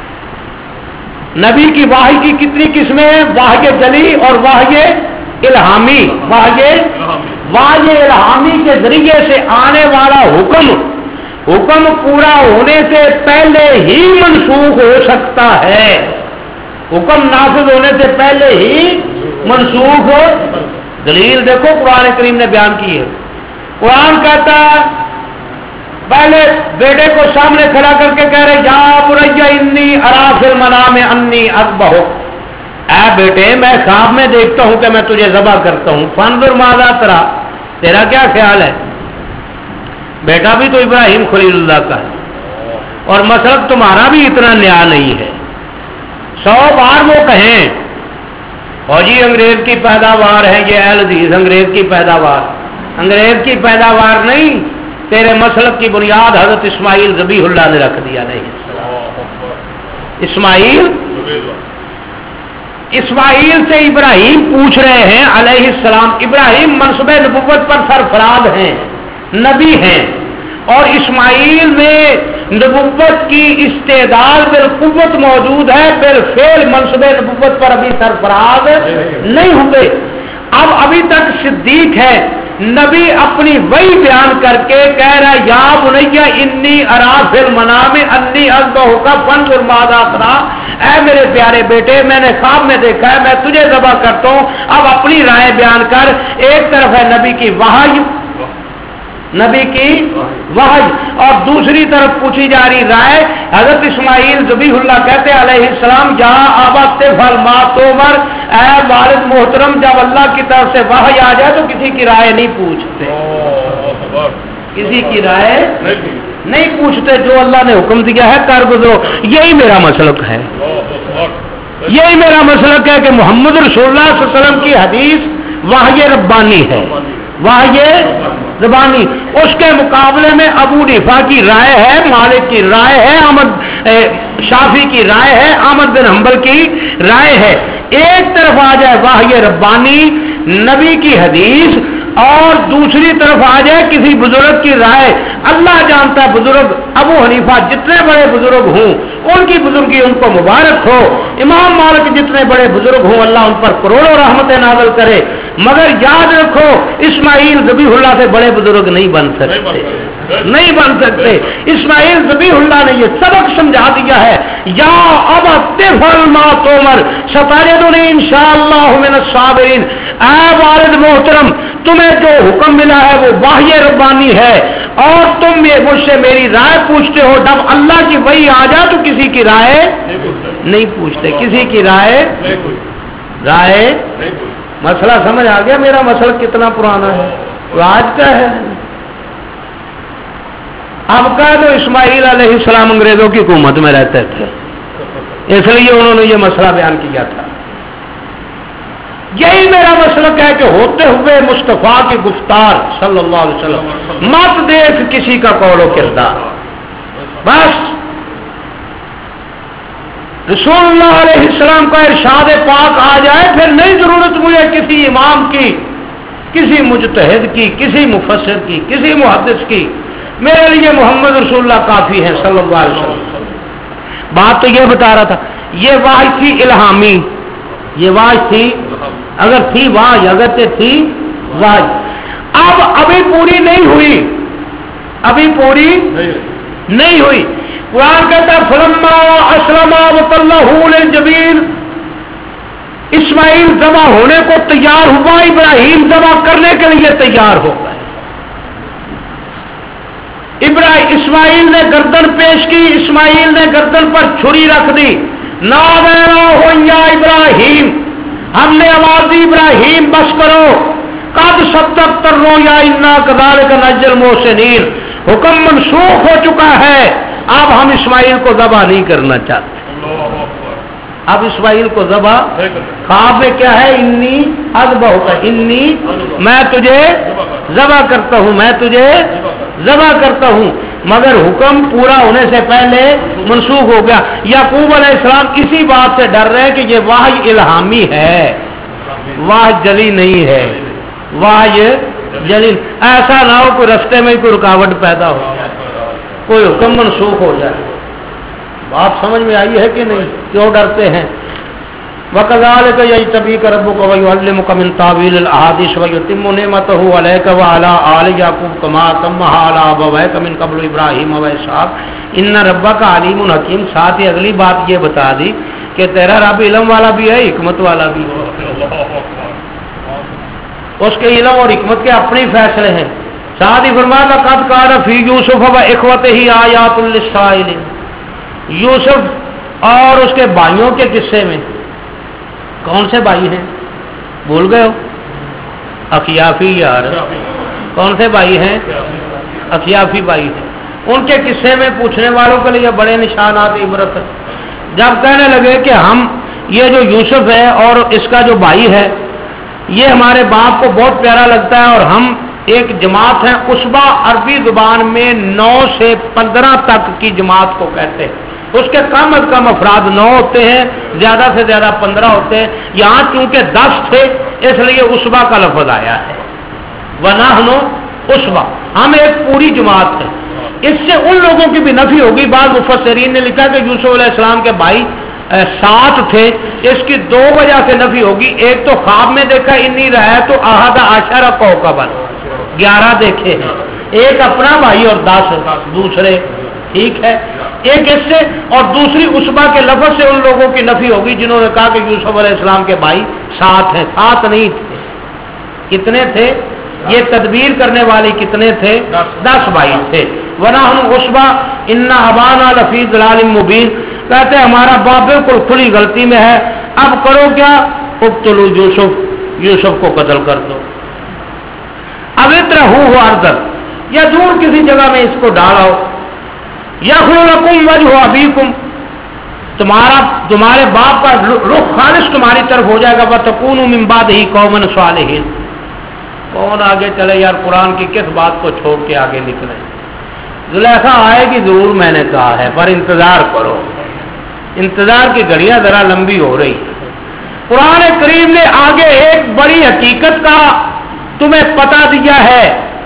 نبی کی وحی کی کتنی قسمیں ہیں؟ وحی جلی اور وحی الہامی. وحی وحی الہامی کے ذریعے سے آنے والا حکم حکم پورا ہونے سے پہلے ہی منسوخ ہو سکتا ہے. حکم نافذ ہونے سے پہلے ہی منسوخ ہو. دلیل دیکھو قرآن کریم نے بیان کی ہے. قرآن کہتا ہے پہلے بیٹے کو سامنے کھڑا کر کے کہہ رہے یا بنی انی اری فی المنام انی اذبحک, اے بیٹے میں خواب میں دیکھتا ہوں کہ میں تجھے ذبح کرتا ہوں. فانظر ماذا تری, تیرا کیا خیال ہے؟ بیٹا بھی تو ابراہیم خلیل اللہ کا ہے اور مسلک تمہارا بھی اتنا نیا نہیں ہے. سو بار وہ کہیں فوجی انگریز کی پیداوار ہے, یہ اہل حدیث انگریز کی پیداوار, انگریز کی پیداوار نہیں, تیرے مسلک کی بنیاد حضرت اسماعیل ذبیح اللہ نے رکھ دیا. نہیں, اسماعیل اسماعیل سے ابراہیم پوچھ رہے ہیں علیہ السلام. ابراہیم منصب نبوت پر سرفراز ہیں, نبی ہیں, اور اسماعیل میں نبوت کی استعداد بالقوت موجود ہے, بالفعل منصب نبوت پر ابھی سرفراز نہیں ہوئے. اب ابھی تک صدیق ہے. نبی اپنی وہی بیان کر کے کہہ رہا ہے یا بنیا انی اری فی المنام انی اذبحک فانظر ماذا تری, اے میرے پیارے بیٹے میں نے خواب میں دیکھا ہے میں تجھے ذبح کرتا ہوں. اب اپنی رائے بیان کر. ایک طرف ہے نبی کی وحی, نبی کی وحی, اور دوسری طرف پوچھی جا رہی رائے. حضرت اسماعیل ذبیح اللہ کہتے علیہ السلام یا ابت فعل ما تؤمر, اے والد محترم جب اللہ کی طرف سے وحی آ جائے تو کسی کی رائے نہیں پوچھتے, کسی کی رائے نہیں پوچھتے, جو اللہ نے حکم دیا ہے کر گزرو. یہی میرا مسلک ہے, یہی میرا مسلک ہے کہ محمد رسول اللہ صلی اللہ علیہ وسلم کی حدیث وحی ربانی ہے, وحی زبانی. اس کے مقابلے میں ابو حنیفہ کی رائے ہے, مالک کی رائے ہے, احمد شافعی کی رائے ہے, احمد بن حنبل کی رائے ہے. ایک طرف آ جائے وحی ربانی نبی کی حدیث, اور دوسری طرف آ جائے کسی بزرگ کی رائے. اللہ جانتا ہے بزرگ ابو حنیفہ جتنے بڑے بزرگ ہوں ان کی بزرگی ان کو مبارک ہو, امام مالک جتنے بڑے بزرگ ہوں اللہ ان پر کروڑوں رحمتیں نازل کرے, مگر یاد رکھو اسماعیل ذبیح اللہ سے بڑے بزرگ نہیں بن سکتے, نہیں بن سکتے. اسماعیل ذبیح اللہ نے یہ سبق سمجھا دیا ہے یا ابت فعل ما تؤمر ستجدنی انشاءاللہ من الصابرین. اے والد محترم تمہیں جو حکم ملا ہے وہ وحی ربانی ہے, اور تم یہ مجھ سے میری رائے پوچھتے ہو. جب اللہ کی وحی آ جائے تو کسی کی رائے نہیں پوچھتے, کسی کی رائے رائے مسئلہ سمجھ آ گیا میرا مسئلہ کتنا پرانا ہے, آج کا ہے. اب کا تو اسماعیل علیہ السلام انگریزوں کی حکومت میں رہتے تھے, اس لیے انہوں نے یہ مسئلہ بیان کیا تھا. یہی میرا مسلک ہے کہ ہوتے ہوئے مصطفیٰ کی گفتار صلی اللہ علیہ وسلم مت دیکھ کسی کا قول و کردار, بس رسول اللہ علیہ السلام کا ارشاد پاک آ جائے پھر نہیں ضرورت مجھے کسی امام کی, کسی مجتہد کی, کسی مفسر کی, کسی محدث کی. میرے لیے محمد رسول اللہ کافی ہے صلی اللہ علیہ وسلم. بات تو یہ بتا رہا تھا یہ واحد تھی الہامی, یہ واحد تھی اگر تھی واحد, اگر تھی واحد. اب ابھی پوری نہیں ہوئی, ابھی پوری نہیں ہوئی. قرآن کہتا ہے فلما اسلم وتلہ للجبین, اسماعیل ذبح ہونے کو تیار ہوا, ابراہیم ذبح کرنے کے لیے تیار ہو گئے. ابراہیم اسماعیل نے گردن پیش کی, اسماعیل نے گردن پر چھری رکھ دی. نادینا ہو یا ابراہیم, ہم نے آواز دی ابراہیم بس کرو. قد صدقت الرؤیا انا کذالک نجزی المحسنین, حکم منسوخ ہو چکا ہے, اب ہم اسماعیل کو ذبح نہیں کرنا چاہتے, اب اسماعیل کو ذبح خواب میں کیا ہے؟ انی اذبحک، انی میں تجھے ذبح کرتا ہوں، میں تجھے ذبح کرتا ہوں، مگر حکم پورا ہونے سے پہلے منسوخ ہو گیا۔ یعقوب علیہ السلام اسی بات سے ڈر رہے کہ یہ وحی الہامی ہے، وحی جلی نہیں ہے، وحی جلی، ایسا نہ ہو کوئی رستے میں کوئی رکاوٹ پیدا ہو جائے، کوئی حکم منسوخ ہو جائے۔ بات سمجھ میں آئی ہے کہ نہیں؟ کیوں ڈرتے ہیں؟ وَكَذَلِكَ يَجْتَبِيكَ رَبُّكَ وَيُعَلِّمُكَ مِن تَأْوِيلِ الْأَحَادِيثِ وَيُتِمُّ نِعْمَتَهُ عَلَيْكَ وَعَلَىٰ آلِ يَعْقُوبَ كَمَا أَتَمَّهَا عَلَىٰ أَبَوَيْكَ مِن قَبْلُ إِبْرَاهِيمَ وَإِسْحَاقَ إِنَّ رَبَّكَ عَلِيمٌ حَكِيمٌ۔ ساتھ ہی اگلی بات یہ بتا دی کہ تیرا رب علم والا بھی ہے، حکمت والا بھی ہے، اس کے علم اور حکمت کے اپنے فیصلے ہیں۔ ساتھ ہی فرمایا لَقَدْ كَانَ فِي يُوسُفَ وَإِخْوَتِهِ آيَاتٌ لِّلسَّائِلِينَ، یوسف اور اس کے بھائیوں کے قصے میں، کون سے بھائی ہیں؟ بھول گئے ہو؟ اخیافی یار، کون سے بھائی ہیں؟ اخیافی بھائی ہیں۔ ان کے قصے میں پوچھنے والوں کے لیے بڑے نشانات عبرت، جب کہنے لگے کہ ہم یہ جو یوسف ہے اور اس کا جو بھائی ہے یہ ہمارے باپ کو بہت پیارا لگتا ہے، اور ہم ایک جماعت ہیں، اسبا عربی زبان میں نو سے پندرہ تک کی جماعت کو کہتے ہیں، اس کے کم از کم افراد نو ہوتے ہیں، زیادہ سے زیادہ پندرہ ہوتے ہیں، یہاں چونکہ دس تھے اس لیے اسبا کا لفظ آیا ہے، وَنَحْنُ اسبا، ہم ایک پوری جماعت ہیں۔ اس سے ان لوگوں کی بھی نفی ہوگی، بعض مفسرین نے لکھا کہ یوسف علیہ السلام کے بھائی سات تھے، اس کی دو وجہ سے نفی ہوگی، ایک تو خواب میں دیکھا انی رہا تو احد عشر کوكبا، گیارہ دیکھے ہیں، ایک اپنا بھائی اور دس دوسرے، ٹھیک ہے، ایک اس سے، اور دوسری اسبا کے لفظ سے ان لوگوں کی نفی ہوگی جنہوں نے کہا کہ یوسف علیہ السلام کے بھائی سات ہیں، سات نہیں تھے، کتنے تھے؟ یہ تدبیر کرنے والے کتنے تھے؟ دس بھائی تھے۔ وَنَحْنُ اسبا اِنَّ أَبَانَا لَفِي ضَلَالٍ مُبِينٍ، کہتے ہیں ہمارا باپ بالکل کھلی غلطی میں ہے، اب کرو کیا؟ اقتلوا یوسف، یوسف کو قتل کر دو، اب اطرحوہ ارضاً، یا دور کسی جگہ میں اس کو ڈالو، یخلو لکم وجہ ابیکم، تمہارا تمہارے باپ کا رخ خالص تمہاری طرف ہو جائے گا، وتکونوا من بعدہ قوما صالحین۔ کون آگے چلے یار؟ قرآن کی کس بات کو چھوڑ کے آگے نکلے؟ زلیخا آئے گی ضرور، میں نے کہا ہے، پر انتظار کرو، انتظار کی گھڑیاں ذرا لمبی ہو رہی۔ قرآن کریم نے آگے ایک بڑی حقیقت کا تمہیں پتہ دیا ہے،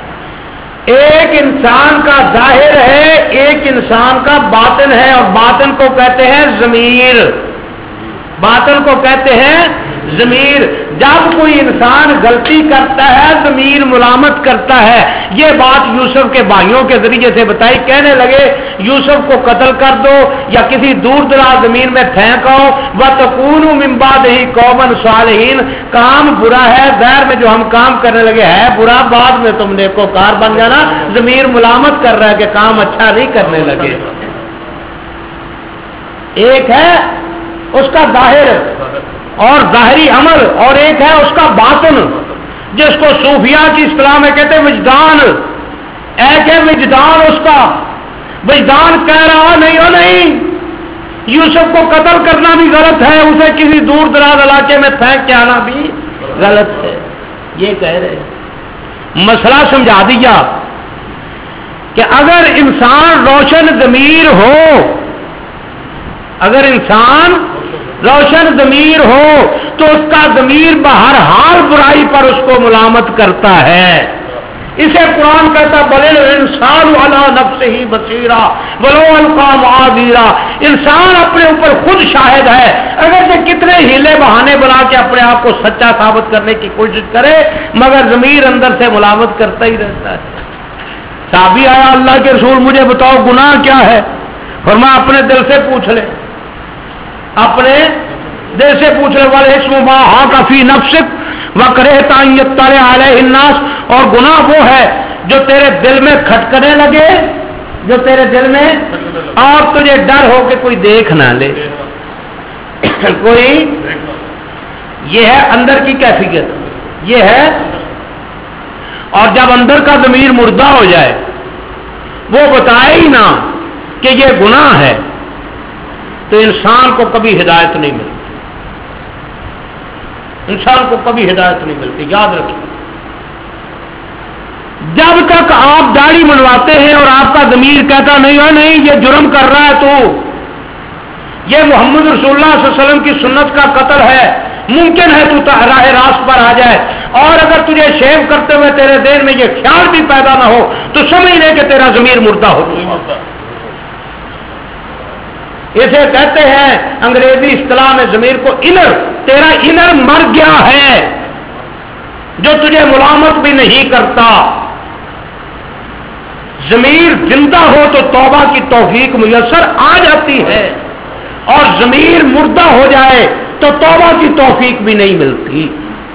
ایک انسان کا ظاہر ہے، ایک انسان کا باطن ہے، اور باطن کو کہتے ہیں ضمیر، باطن کو کہتے ہیں ضمیر۔ جب کوئی انسان غلطی کرتا ہے ضمیر ملامت کرتا ہے، یہ بات یوسف کے بھائیوں کے ذریعے سے بتائی، کہنے لگے یوسف کو قتل کر دو یا کسی دور دراز زمین میں پھینکو، وَتَكُونُوا مِن بَعْدِهِ قَوْمًا صَالِحِينَ، کام برا ہے، ظاہر میں جو ہم کام کرنے لگے ہے برا، بعد میں تم نیکوکار بن جانا، ضمیر ملامت کر رہا ہے کہ کام اچھا نہیں کرنے لگے۔ ایک ہے اس کا ظاہر اور ظاہری عمل، اور ایک ہے اس کا باطن جس کو صوفیاء کی اصطلاح میں کہتے ہیں وجدان۔ ایک ہے وجدان، اس کا وجدان کہہ رہا نہیں ہو نہیں، یوسف کو قتل کرنا بھی غلط ہے، اسے کسی دور دراز علاقے میں پھینک کے آنا بھی غلط ہے، یہ کہہ رہے ہیں۔ مسئلہ سمجھا دیا کہ اگر انسان روشن ضمیر ہو، اگر انسان روشن ضمیر ہو تو اس کا ضمیر بہرحال برائی پر اس کو ملامت کرتا ہے۔ اسے قرآن کہتا بل الانسان علی نفسہ بصیرہ ولو القی معاذیرہ، انسان اپنے اوپر خود شاہد ہے، اگر سے کتنے ہیلے بہانے بنا کے اپنے آپ کو سچا ثابت کرنے کی کوشش کرے مگر ضمیر اندر سے ملامت کرتا ہی رہتا ہے۔ صحابی آیا اللہ کے رسول مجھے بتاؤ گناہ کیا ہے؟ فرمایا اپنے دل سے پوچھ لے، اپنے دل سے پوچھ لے، والاسم ما حاک فی نفسک وکرہتا ان یطلع علیہ الناس، اور گناہ وہ ہے جو تیرے دل میں کھٹکنے لگے، جو تیرے دل میں، اور تجھے ڈر ہو کہ کوئی دیکھ نہ لے، کوئی، یہ ہے اندر کی کیفیت، یہ ہے۔ اور جب اندر کا ضمیر مردہ ہو جائے، وہ بتائے ہی نہ کہ یہ گناہ ہے، تو انسان کو کبھی ہدایت نہیں ملتی۔ انسان کو کبھی ہدایت نہیں ملتی، یاد رکھیں۔ جب تک آپ داڑھی منڈواتے ہیں اور آپ کا ضمیر کہتا نہیں ہو نہیں یہ جرم کر رہا ہے تو یہ محمد رسول اللہ صلی اللہ علیہ وسلم کی سنت کا قتل ہے، ممکن ہے تو راہ راست پر آ جائے، اور اگر تجھے شیو کرتے ہوئے تیرے دین میں یہ خیال بھی پیدا نہ ہو تو سمجھ لے کہ تیرا ضمیر مردہ ہو چکا۔ اسے کہتے ہیں انگریزی اصطلاح میں ضمیر کو انر، تیرا انر مر گیا ہے جو تجھے ملامت بھی نہیں کرتا۔ ضمیر زندہ ہو تو توبہ کی توفیق میسر آ جاتی ہے، اور ضمیر مردہ ہو جائے تو توبہ کی توفیق بھی نہیں ملتی۔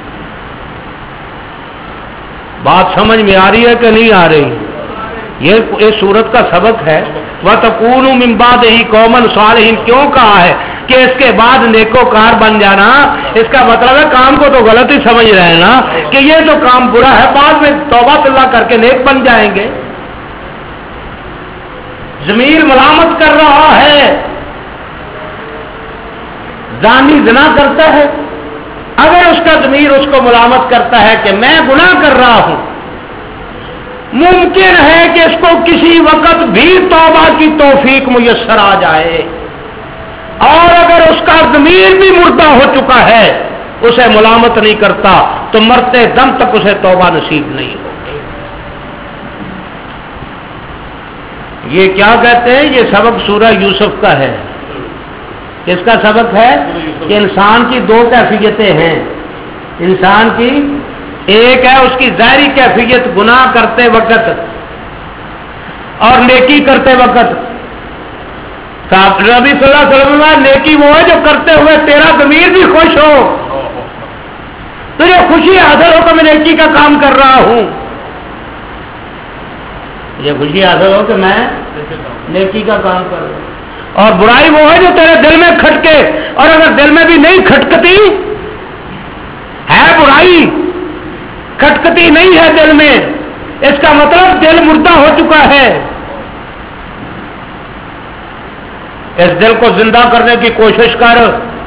بات سمجھ میں آ رہی ہے کہ نہیں آ رہی؟ یہ اس سورت کا سبق ہے۔ وَتَكُونُوا مِن بَعْدِهِ قَوْمًا صَالِحِينَ کیوں کہا ہے کہ اس کے بعد نیکوکار بن جانا؟ اس کا مطلب ہے کام کو تو غلط ہی سمجھ رہے ہیں نا کہ یہ تو کام برا ہے، بعد میں توبہ اللہ کر کے نیک بن جائیں گے۔ ضمیر ملامت کر رہا ہے، زانی زنا کرتا ہے، اگر اس کا ضمیر اس کو ملامت کرتا ہے کہ میں گناہ کر رہا ہوں، ممکن ہے کہ اس کو کسی وقت بھی توبہ کی توفیق میسر آ جائے، اور اگر اس کا ضمیر بھی مردہ ہو چکا ہے اسے ملامت نہیں کرتا تو مرتے دم تک اسے توبہ نصیب نہیں ہوگی۔ یہ کیا کہتے ہیں؟ یہ سبق سورہ یوسف کا ہے۔ کس کا سبق ہے؟ کہ انسان کی دو کیفیتیں ہیں۔ انسان کی ایک ہے اس کی ظاہری کیفیت گناہ کرتے وقت اور نیکی کرتے وقت۔ نبی صلی اللہ علیہ وسلم نیکی وہ ہے جو کرتے ہوئے تیرا ضمیر بھی خوش ہو، تجھے خوشی حاصل ہو کہ میں نیکی کا کام کر رہا ہوں، مجھے خوشی حاصل ہو کہ میں نیکی کا کام کر رہا ہوں۔ اور برائی وہ ہے جو تیرے دل میں کھٹکے، اور اگر دل میں بھی نہیں کھٹکتی ہے برائی، کھٹکتی نہیں ہے دل میں، اس کا مطلب دل مردہ ہو چکا ہے۔ اس دل کو زندہ کرنے کی کوشش کر،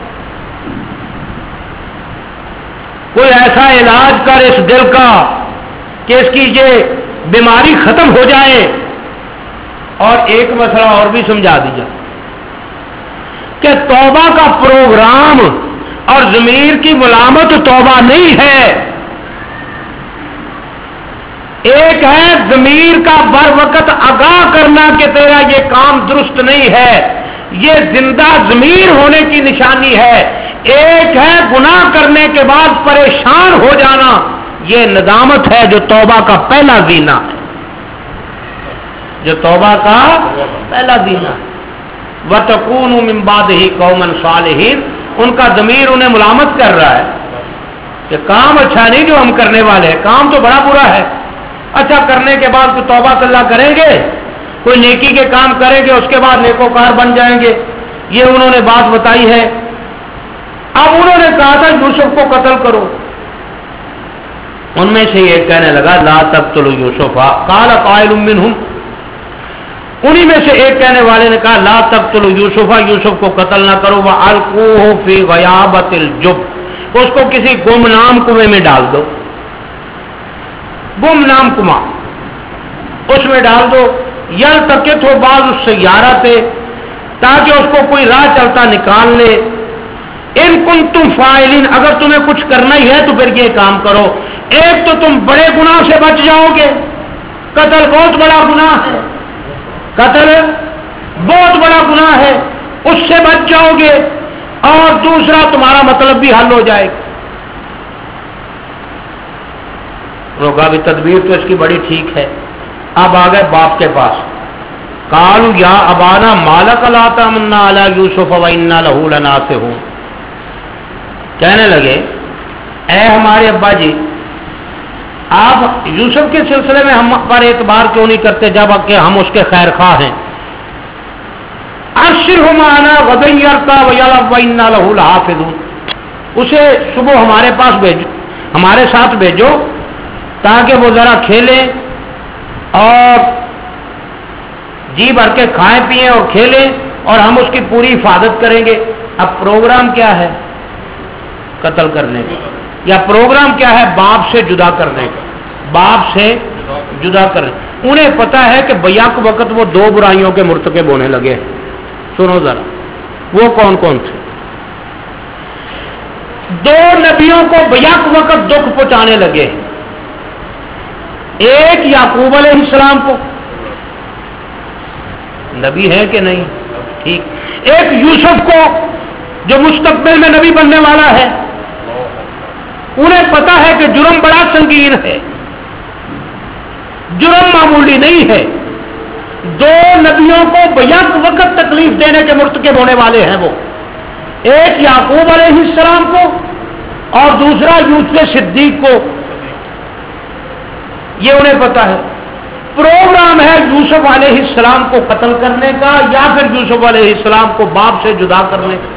کوئی ایسا علاج کر اس دل کا کہ اس کی یہ بیماری ختم ہو جائے۔ اور ایک مسئلہ اور بھی سمجھا دیا کہ توبہ کا پروگرام اور ضمیر کی ملامت توبہ نہیں ہے، ایک ہے ضمیر کا بر وقت آگاہ کرنا کہ تیرا یہ کام درست نہیں ہے، یہ زندہ ضمیر ہونے کی نشانی ہے۔ ایک ہے گناہ کرنے کے بعد پریشان ہو جانا، یہ ندامت ہے جو توبہ کا پہلا زینہ ہے، جو توبہ کا پہلا زینہ ہے۔ وَتَكُونُوا مِن بَعْدِهِ قَوْمًا صَالِحِينَ، ان کا ضمیر انہیں ملامت کر رہا ہے کہ کام اچھا نہیں جو ہم کرنے والے ہیں، کام تو بڑا برا ہے، اچھا کرنے کے بعد تو توبہ اللہ کریں گے، کوئی نیکی کے کام کریں گے، اس کے بعد نیکوکار بن جائیں گے۔ یہ انہوں نے بات بتائی ہے۔ اب انہوں نے کہا تھا یوسف کو قتل کرو، ان میں سے ایک کہنے لگا لا تقتلوا یوسف قال قائل منهم، انہی میں سے ایک کہنے والے نے کہا لا تقتلوا یوسف، یوسف کو قتل نہ کرو، وَأَلْقُوهُ فِي غَيَابَةِ الْجُبِّ، اس کو کسی گمنام کنویں میں ڈال دو، گمنام کنواں اس میں ڈال دو، یلتقط ہو بعض السیارہ سے، تاکہ اس کو کوئی راہ چلتا نکال لے۔ ان کنتم فاعلین، اگر تمہیں کچھ کرنا ہی ہے تو پھر یہ کام کرو، ایک تو تم بڑے گناہ سے بچ جاؤ گے، قتل بہت بڑا گناہ ہے، قتل بہت بڑا گناہ ہے، اس سے بچ جاؤ گے، اور دوسرا تمہارا مطلب بھی حل ہو جائے گا۔ روکا بھی تدبیر تو اس کی بڑی ٹھیک ہے۔ اب آ گئے باپ کے پاس، قالوا یا ابانا مالک لا تمنا علی یوسف وانا لہ لناصحون، کہنے لگے اے ہمارے ابا جی، آپ یوسف کے سلسلے میں ہم پر اعتبار کیوں نہیں کرتے جب کہ ہم اس کے خیر خواہ ہیں؟ ارسلہ معنا غدا یرتع ویلعب وانا لہ لحافظون، اسے صبح ہمارے پاس بھیجو، ہمارے ساتھ بھیجو تاکہ وہ ذرا کھیلے اور جی بھر کے کھائیں پئیں اور کھیلیں، اور ہم اس کی پوری حفاظت کریں گے۔ اب پروگرام کیا ہے؟ قتل کرنے کا، یا پروگرام کیا ہے؟ باپ سے جدا کرنے کا، باپ سے جدا کرنے۔ انہیں پتا ہے کہ بیک وقت وہ دو برائیوں کے مرتکب ہونے لگے۔ سنو ذرا وہ کون کون تھے؟ دو نبیوں کو بیک وقت دکھ پہنچانے لگے، ایک یعقوب علیہ السلام کو، نبی ہے کہ نہیں؟ ٹھیک۔ ایک یوسف کو جو مستقبل میں نبی بننے والا ہے۔ انہیں پتا ہے کہ جرم بڑا سنگین ہے، جرم معمولی نہیں ہے، دو نبیوں کو بیک وقت تکلیف دینے کے مرتکب ہونے والے ہیں وہ، ایک یعقوب علیہ السلام کو اور دوسرا یوسف صدیق کو، یہ انہیں پتا ہے۔ پروگرام ہے یوسف علیہ السلام کو قتل کرنے کا یا پھر یوسف علیہ السلام کو باپ سے جدا کرنے کا،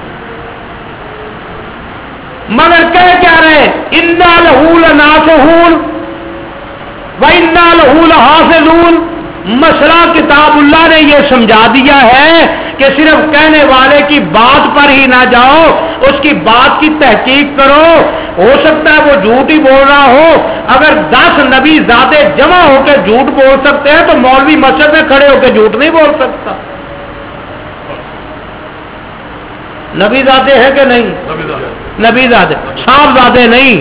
مگر کہہ کیا رہے؟ انا لہو لناصحون وَإِنَّا لَهُ لَحَافِظُونَ۔ مسئلہ کتاب اللہ نے یہ سمجھا دیا ہے کہ صرف کہنے والے کی بات پر ہی نہ جاؤ، اس کی بات کی تحقیق کرو، ہو سکتا ہے وہ جھوٹ ہی بول رہا ہو۔ اگر دس نبی زادے جمع ہو کے جھوٹ بول سکتے ہیں تو مولوی مسجد میں کھڑے ہو کے جھوٹ نہیں بول سکتا۔ نبی زادے ہے کہ نہیں؟ نبی زادے، صاحب زادے نہیں،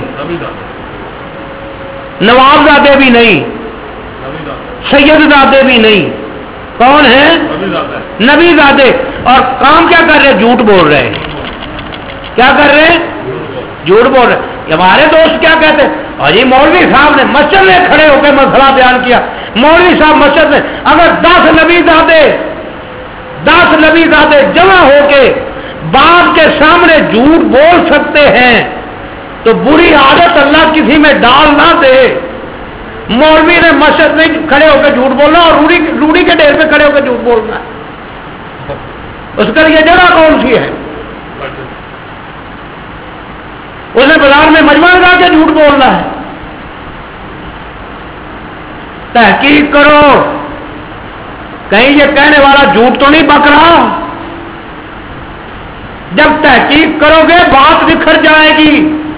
نواب زادے بھی نہیں، سید زادے بھی نہیں، کون ہیں؟ نبی زادے۔ اور کام کیا کر رہے؟ جھوٹ بول رہے ہیں۔ کیا کر رہے ہیں؟ جھوٹ بول رہے ہیں۔ ہمارے دوست کیا کہتے ہیں؟ اور جی مولوی صاحب نے مسجد میں کھڑے ہو کے مسئلہ بیان کیا، مولوی صاحب مسجد میں، اگر دس نبی زادے دس نبی زادے جمع ہو کے باپ کے سامنے جھوٹ بول سکتے ہیں تو بری عادت اللہ کسی میں ڈال نہ دے۔ مولوی نے مسجد میں کھڑے ہو کے جھوٹ بولنا اور روڑی روڑی کے ڈھیر پہ کھڑے ہو کے جھوٹ بولنا ہے، اس کے لیے جگہ کون سی ہے؟ اس نے بازار میں مجمع لگا کے جھوٹ بولنا ہے۔ تحقیق کرو کہیں یہ کہنے والا جھوٹ تو نہیں بک رہا۔ جب تحقیق کرو گے بات بکھر جائے گی۔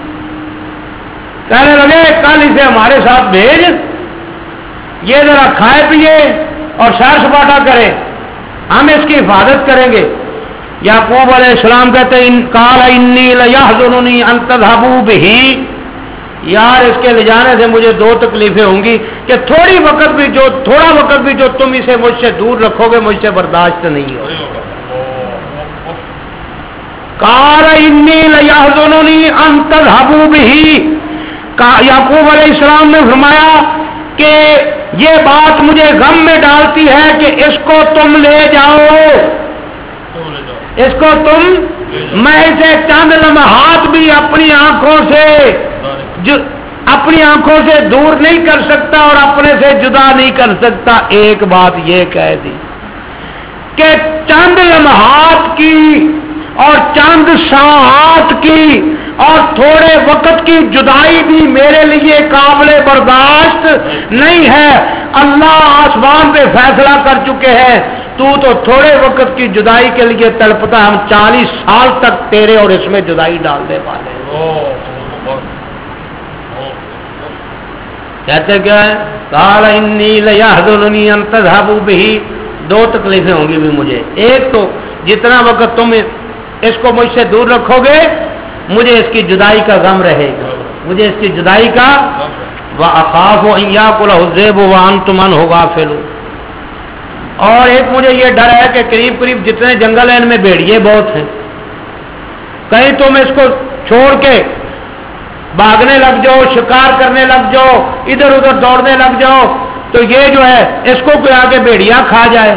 کہنے لگے کل اسے ہمارے ساتھ بھیج، یہ ذرا کھائے پیے اور سیر سپاٹا کرے، ہم اس کی حفاظت کریں گے۔ یعقوب علیہ السلام کہتے ہیں قال انی لیحزننی ان تذهبوا به، یار اس کے لے جانے سے مجھے دو تکلیفیں ہوں گی کہ تھوڑی وقت بھی جو تھوڑا وقت بھی جو تم اسے مجھ سے دور رکھو گے مجھ سے برداشت نہیں ہوگا۔ قال انی لیحزننی ان تذهبوا به، یعقوب علیہ السلام نے فرمایا کہ یہ بات مجھے غم میں ڈالتی ہے کہ اس کو تم لے جاؤ، اس کو تم، میں اسے چند لمحات بھی اپنی آنکھوں سے اپنی آنکھوں سے دور نہیں کر سکتا اور اپنے سے جدا نہیں کر سکتا۔ ایک بات یہ کہہ دی کہ چند لمحات کی اور چند ساعات کی اور تھوڑے وقت کی جدائی بھی میرے لیے قابل برداشت نہیں ہے۔ اللہ آسمان پہ فیصلہ کر چکے ہیں، تو تو تھوڑے وقت کی جدائی کے لیے تڑپتا، ہم چالیس سال تک تیرے اور اس میں جدائی ڈالنے والے ہیں۔ کہتے کیا ہے؟ قال انی لیحزننی ان تذهبوا به، دو تکلیفیں ہوں گی بھی مجھے۔ ایک تو جتنا وقت تم اس کو مجھ سے دور رکھو گے مجھے اس کی جدائی کا غم رہے گا، مجھے اس کی جدائی کا، وَأَخَافُ أَن يَأْكُلَهُ الذِّئْبُ وَأَنْتُمْ عَنْهُ غَافِلُونَ، اور ایک مجھے یہ ڈر ہے کہ قریب قریب جتنے جنگل ہیں ان میں بھیڑیے بہت ہیں، کہیں تم اس کو چھوڑ کے بھاگنے لگ جاؤ، شکار کرنے لگ جاؤ، ادھر ادھر دوڑنے لگ جاؤ تو یہ جو ہے اس کو کوئی آگے بھیڑیا کھا جائے،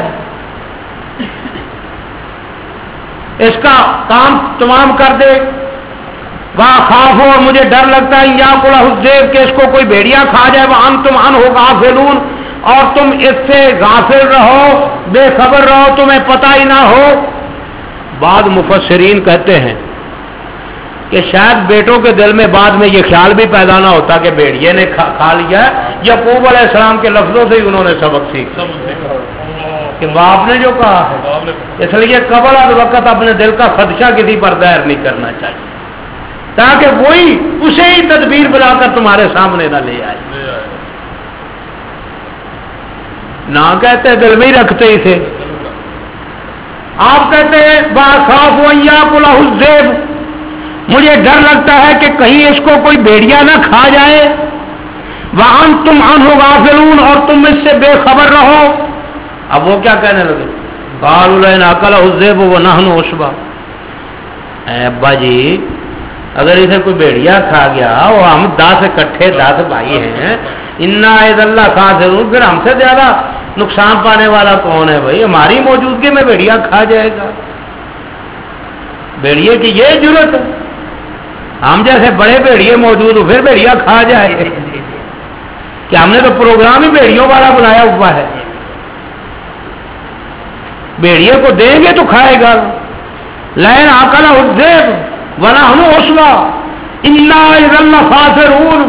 اس کا کام تمام کر دے۔ وَأَخَافُ، اور مجھے ڈر لگتا ہے يَأْكُلَهُ الذِّئْبُ کہ اس کو کوئی بھیڑیا کھا جائے، وَأَنْتُمْ عَنْهُ غَافِلُونَ، اور تم اس سے غافل رہو، بے خبر رہو، تمہیں پتہ ہی نہ ہو۔ بعض مفسرین کہتے ہیں کہ شاید بیٹوں کے دل میں بعد میں یہ خیال بھی پیدا نہ ہوتا کہ بھیڑیے نے کھا لیا ہے، یعقوب علیہ السلام کے لفظوں سے ہی انہوں نے سبق سیکھا کہ باپ نے جو کہا ہے، اس لیے قبل از وقت اپنے دل کا خدشہ کسی پر ظاہر نہیں کرنا چاہیے۔ تاکہ وہی اسے ہی تدبیر بنا کر تمہارے سامنے نہ لے آئے. نہ کہتے دل میں ہی رکھتے ہی تھے. آپ کہتے ہیں باخاف وَإِيَّاكُ لَهُ الذِّئْبُ، مجھے ڈر لگتا ہے کہ کہیں اس کو کوئی بھیڑیا نہ کھا جائے. وَأَنْتُمْ عَنْهُ غَافِلُونَ، اور تم اس سے بے خبر رہو. اب وہ کیا کہنے لگے؟ قَالُوا لَئِنْ أَكَلَهُ الذِّئْبُ وَنَحْنُ عُصْبَةٌ، اے ابا جی اگر اسے کوئی بھیڑیا کھا گیا اور ہم دس اکٹھے دس بھائی ہیں، انا اذا لخاسرون، پھر ہم سے زیادہ نقصان پانے والا کون ہے بھائی؟ ہماری موجودگی میں بھیڑیا کھا جائے گا. بھیڑیے کی یہ ضرورت ہے؟ ہم جیسے بڑے بھیڑیے موجود ہو پھر بھیڑیا کھا جائے کہ ہم نے تو پروگرام ہی بھیڑیوں والا بنایا ہوا ہے. بھیڑیے کو دیں گے تو کھائے گا. لئن أكله الذئب ونحن عصبة إنا إذا لخاسرون.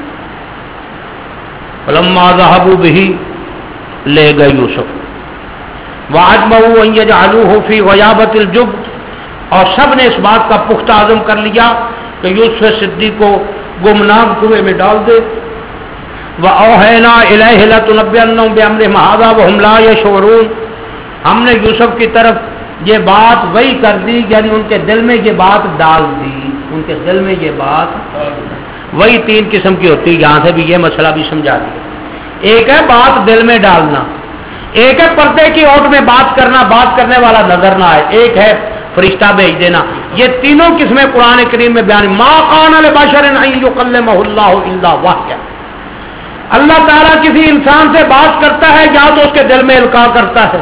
فلما ذهبوا به لے گئے یوسف وَأَجْمَعُوا أَن يَجْعَلُوهُ فِي غَيَابَةِ الْجُبِّ، اور سب نے اس بات کا پختہ عزم کر لیا کہ یوسف صدیق کو گمنام کنویں میں ڈال دے. وَأَوْحَيْنَا إِلَيْهِ لَتُنَبِّئَنَّهُم بِأَمْرِهِمْ هَٰذَا وَهُمْ لَا يَشْعُرُونَ، ہم نے یوسف کی طرف یہ بات وہی کر دی، یعنی ان کے دل میں یہ بات ڈال دی. ان کے دل میں یہ بات وہی تین قسم کی ہوتی ہے. یہاں سے بھی یہ مسئلہ بھی سمجھا دیا. ایک ہے بات دل میں ڈالنا، ایک ہے پردے کی اوٹ میں بات کرنا، بات کرنے والا نظر نہ آئے، ایک ہے فرشتہ بھیج دینا. یہ تینوں قسمیں قرآن کریم میں بیان. ما کان لبشر ان یکلمہ اللہ الا وحیا، اللہ تعالیٰ کسی انسان سے بات کرتا ہے یا تو اس کے دل میں القاء کرتا ہے،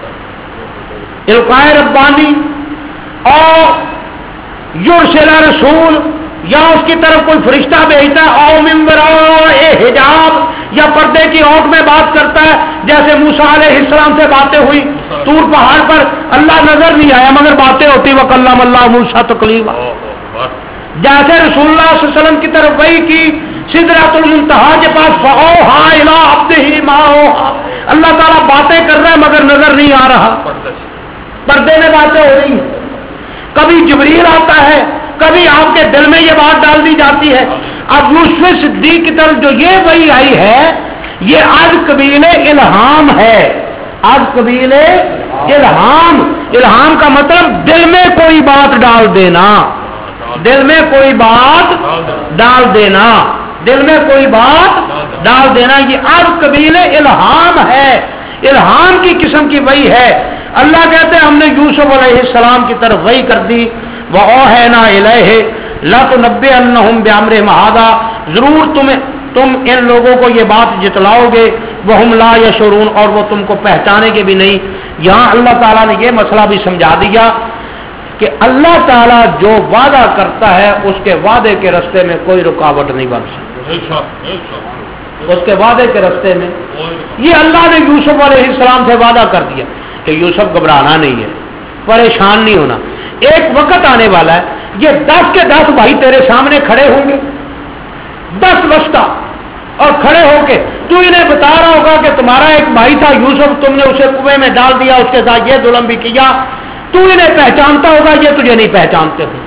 القاء ربانی، اور یرسل رسول، یا اس کی طرف کوئی فرشتہ بھیجتا ہے، او من وراء حجاب، یا پردے کی اوٹ میں بات کرتا ہے. جیسے موسیٰ علیہ السلام سے باتیں ہوئی طور پہاڑ پر، اللہ نظر نہیں آیا مگر باتیں ہوتی. وَكَلَّمَ اللَّهُ مُوسَىٰ تَكْلِيمًا. جیسے رسول اللہ صلی اللہ علیہ وسلم کی طرف وحی کی سدرۃ المنتہا کے پاس، فَأَوْحَىٰ إِلَىٰ عَبْدِهِ مَا أَوْحَىٰ، اللہ تعالیٰ باتیں کر رہا ہے مگر نظر نہیں آ رہا، پردے میں باتیں ہو رہی ہیں. کبھی جبریل آتا ہے، کبھی آپ کے دل میں یہ بات ڈال دی جاتی ہے. اب یوسف صدیق کی طرف جو یہ وحی آئی ہے یہ آج قبیل الہام ہے. آج قبیل الہام، الہام کا مطلب دل میں کوئی بات ڈال دینا، دل میں کوئی بات ڈال دینا، دل میں کوئی بات ڈال دینا. یہ آج قبیل الہام ہے، الہام کی قسم کی وحی ہے. اللہ کہتے ہیں ہم نے یوسف علیہ السلام کی طرف وحی کر دی. وَأَوْحَيْنَا إِلَيْهِ لَتُنَبِّئَنَّهُم بِأَمْرِهِمْ هَٰذَا، ضرور تمہیں تم ان لوگوں کو یہ بات جتلاؤ گے. وَهُمْ لَا يَشْعُرُونَ، اور وہ تم کو پہچانے کے بھی نہیں. یہاں اللہ تعالیٰ نے یہ مسئلہ بھی سمجھا دیا کہ اللہ تعالیٰ جو وعدہ کرتا ہے اس کے وعدے کے راستے میں کوئی رکاوٹ نہیں بن سکتی. اس کے وعدے کے راستے میں یہ اللہ نے یوسف علیہ السلام سے وعدہ کر دیا کہ یوسف گھبرانا نہیں ہے، پریشان نہیں ہونا. ایک وقت آنے والا ہے یہ دس کے دس بھائی تیرے سامنے کھڑے ہوں گے، دس وسطا، اور کھڑے ہو کے تو انہیں بتا رہا ہوگا کہ تمہارا ایک بھائی تھا یوسف، تم نے اسے کنویں میں ڈال دیا، اس کے ساتھ یہ ظلم بھی کیا. تو انہیں پہچانتا ہوگا، یہ تجھے نہیں پہچانتے تھے.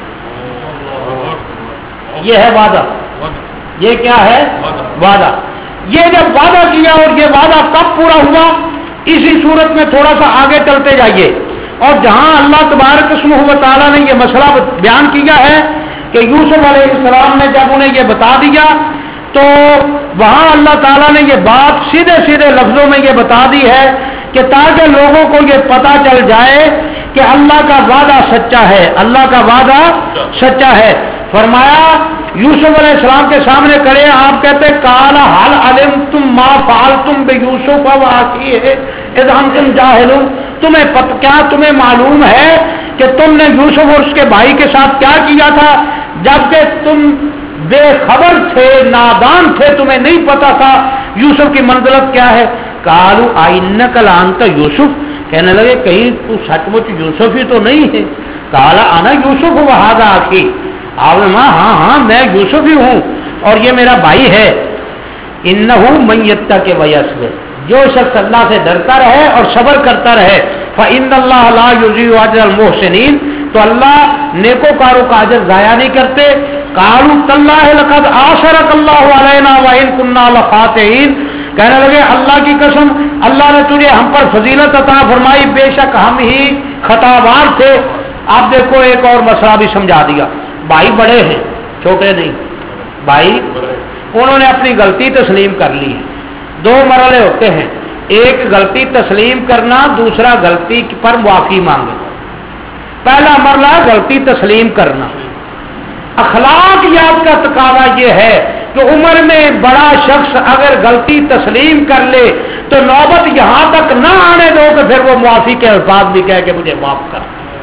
یہ ہے وعدہ. یہ کیا ہے؟ وعدہ. یہ جب وعدہ کیا اور یہ وعدہ کب پورا ہوا، اسی صورت میں تھوڑا سا آگے چلتے جائیے. اور جہاں اللہ تبارک اسمہ و تعالیٰ نے یہ مسئلہ بیان کیا ہے کہ یوسف علیہ السلام نے جب انہیں یہ بتا دیا تو وہاں اللہ تعالیٰ نے یہ بات سیدھے سیدھے لفظوں میں یہ بتا دی ہے کہ تاکہ لوگوں کو یہ پتہ چل جائے کہ اللہ کا وعدہ سچا ہے، اللہ کا وعدہ سچا ہے. فرمایا یوسف علیہ السلام کے سامنے کھڑے آپ کہتے قال هل علمتم ما فعلتم بیوسف واخیہ اذ انتم جاہلون، تمہیں پتہ کیا تمہیں معلوم ہے کہ تم نے یوسف اور اس کے بھائی کے ساتھ کیا کیا تھا جبکہ تم بے خبر تھے، نادان تھے، تمہیں نہیں پتا تھا یوسف کی منزلت کیا ہے. قالوا اینک لانت یوسف، کہنے لگے کہیں تو سچ مچ یوسف ہی تو نہیں ہے. قال انا یوسف وھذا اخی، آپ نے ہاں ہاں ہاں میں یوسف ہی ہوں اور یہ میرا بھائی ہے. انہ من یتق ویصبر، جو شخص اللہ سے ڈرتا رہے اور صبر کرتا رہے، فإن اللہ لا یضیع اجر المحسنین، تو اللہ نیکوکاروں کا اجر ضائع نہیں کرتے. قالوا تاللہ لقد آثرک اللہ علینا وان کنا لخاطئین، کہنے لگے اللہ کی قسم اللہ نے تجھے ہم پر فضیلت عطا فرمائی، بے شک ہم ہی خطاوار تھے۔ آپ دیکھو ایک اور مسئلہ بھی سمجھا دیا، بھائی بڑے ہیں چھوٹے نہیں، بھائی انہوں نے اپنی غلطی تسلیم کر لی ہے۔ دو مرحلے ہوتے ہیں، ایک غلطی تسلیم کرنا، دوسرا غلطی پر معافی مانگنا۔ پہلا مرحلہ غلطی تسلیم کرنا۔ اخلاقیات کا تقاضا یہ ہے کہ عمر میں بڑا شخص اگر غلطی تسلیم کر لے تو نوبت یہاں تک نہ آنے دو کہ پھر وہ معافی کے الفاظ بھی کہہ کے مجھے معاف کر،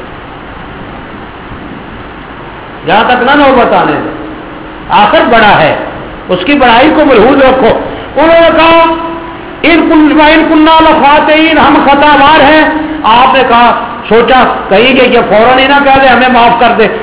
یہاں تک نہ نوبت آنے دو، آخر بڑا ہے، اس کی بڑائی کو ملحوظ رکھو۔ انہوں نے کہا ان کننا لخاطئین، ہم خطاوار ہیں۔ آپ نے کہا سوچا کہیں کہ یہ فوراً ہی نہ کہہ دے ہمیں معاف کر دے،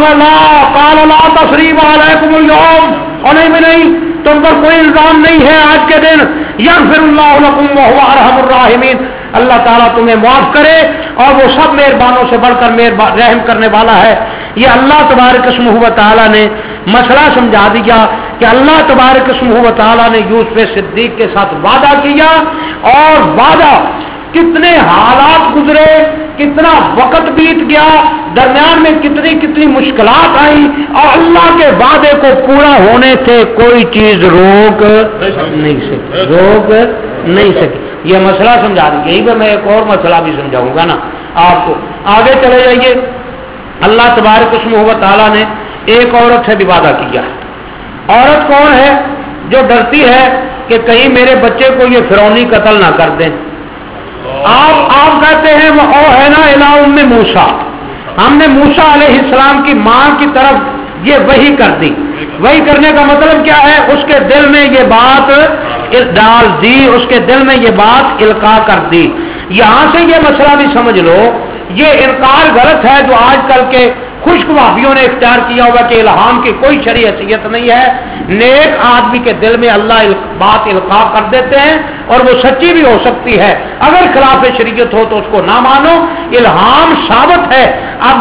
قال لا تثریب علیکم اليوم، اور نہیں نہیں تم پر کوئی الزام نہیں ہے آج کے دن، یغفر اللہ لکم وہو ارحم الراحمین، اللہ تعالیٰ تمہیں معاف کرے اور وہ سب مہربانوں سے بڑھ کر رحم کرنے والا ہے۔ یہ اللہ تبارک اسمہ و تعالیٰ نے مسئلہ سمجھا دیا کہ اللہ تبارک اسمہ و تعالیٰ نے یوسف صدیق کے ساتھ وعدہ کیا، اور وعدہ کتنے حالات گزرے، کتنا وقت بیت گیا، درمیان میں کتنی کتنی مشکلات آئیں، اور اللہ کے وعدے کو پورا ہونے سے کوئی چیز روک نہیں سکی، روک نہیں سکی۔ یہ مسئلہ سمجھا دیں، یہی پہ میں ایک اور مسئلہ بھی سمجھاؤں گا نا آپ کو۔ آگے چلے جائیے، اللہ تبارک اسمہ و تعالیٰ نے ایک عورت سے بھی وعدہ کیا ہے۔ عورت کون ہے؟ جو ڈرتی ہے کہ کہیں میرے بچے کو یہ فرعونی قتل نہ کر دیں۔ آپ آپ کہتے ہیں وہ او ہے نا الی ام موسیٰ، ہم نے موسیٰ علیہ السلام کی ماں کی طرف یہ وحی کر دی۔ وحی کرنے کا مطلب کیا ہے؟ اس کے دل میں یہ بات ڈال دی، اس کے دل میں یہ بات القاء کر دی۔ یہاں سے یہ مسئلہ بھی سمجھ لو، یہ انکار غلط ہے جو آج کل کے خشک وہابیوں نے اختیار کیا ہوا کہ الہام کی کوئی شرعی حیثیت نہیں ہے۔ نیک آدمی کے دل میں اللہ بات القاء کر دیتے ہیں اور وہ سچی بھی ہو سکتی ہے، اگر خلاف شریعت ہو تو اس کو نہ مانو، الہام ثابت ہے۔ اب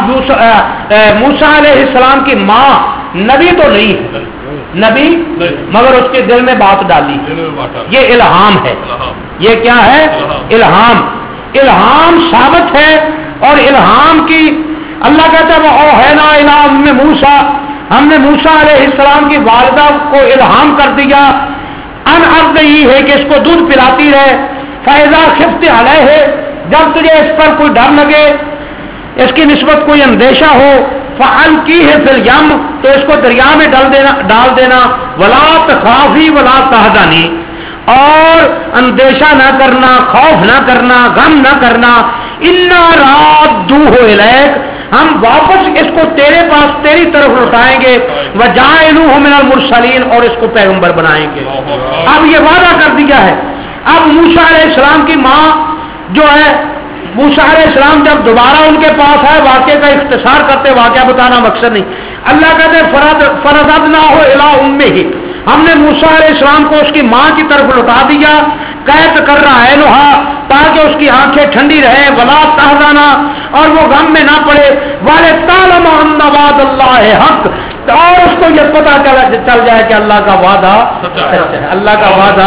موسیٰ علیہ السلام کی ماں نبی تو نہیں ہے، نبی مگر اس کے دل میں بات ڈالی، یہ الہام ہے۔ یہ کیا ہے؟ الہام۔ الہام ثابت ہے، اور الہام کی اللہ کہتا ہے وہ اوحینا الی ام موسیٰ، ہم نے موسیٰ علیہ السلام کی والدہ کو الہام کر دیا، ان عرض یہ ہے کہ اس کو دودھ پلاتی رہے، فاذا خفت علیہ، جب تجھے اس پر کوئی ڈر لگے، اس کی نسبت کوئی اندیشہ ہو، فالقیہ فی الیم، تو اس کو دریا میں ڈال دینا ڈال دینا ولا تخافی ولا تحزنی، اور اندیشہ نہ کرنا، خوف نہ کرنا، غم نہ کرنا، انا رادوہ الیک، ہم واپس اس کو تیرے پاس تیری طرف لوٹائیں گے، وجاعلوہ من المرسلین، اور اس کو پیغمبر بنائیں گے۔ اب یہ وعدہ کر دیا ہے۔ اب موسیٰ علیہ السلام کی ماں جو ہے، موسیٰ علیہ السلام جب دوبارہ ان کے پاس ہے، واقعے کا اختصار کرتے، واقعہ بتانا مقصد نہیں، اللہ کہتے فرددناہ الی امہ، ہم نے موسیٰ علیہ السلام کو اس کی ماں کی طرف لوٹا دیا، قید کر رہا ہے نوحا، تاکہ اس کی آنکھیں ٹھنڈی رہیں، ولا تحزنا، اور وہ غم میں نہ پڑے، وَلِتَعْلَمَ أَنَّ وَعْدَ اللَّهِ حَقٌّ، اور اس کو یہ پتہ چل جائے کہ اللہ کا وعدہ سچا ہے، اللہ کا وعدہ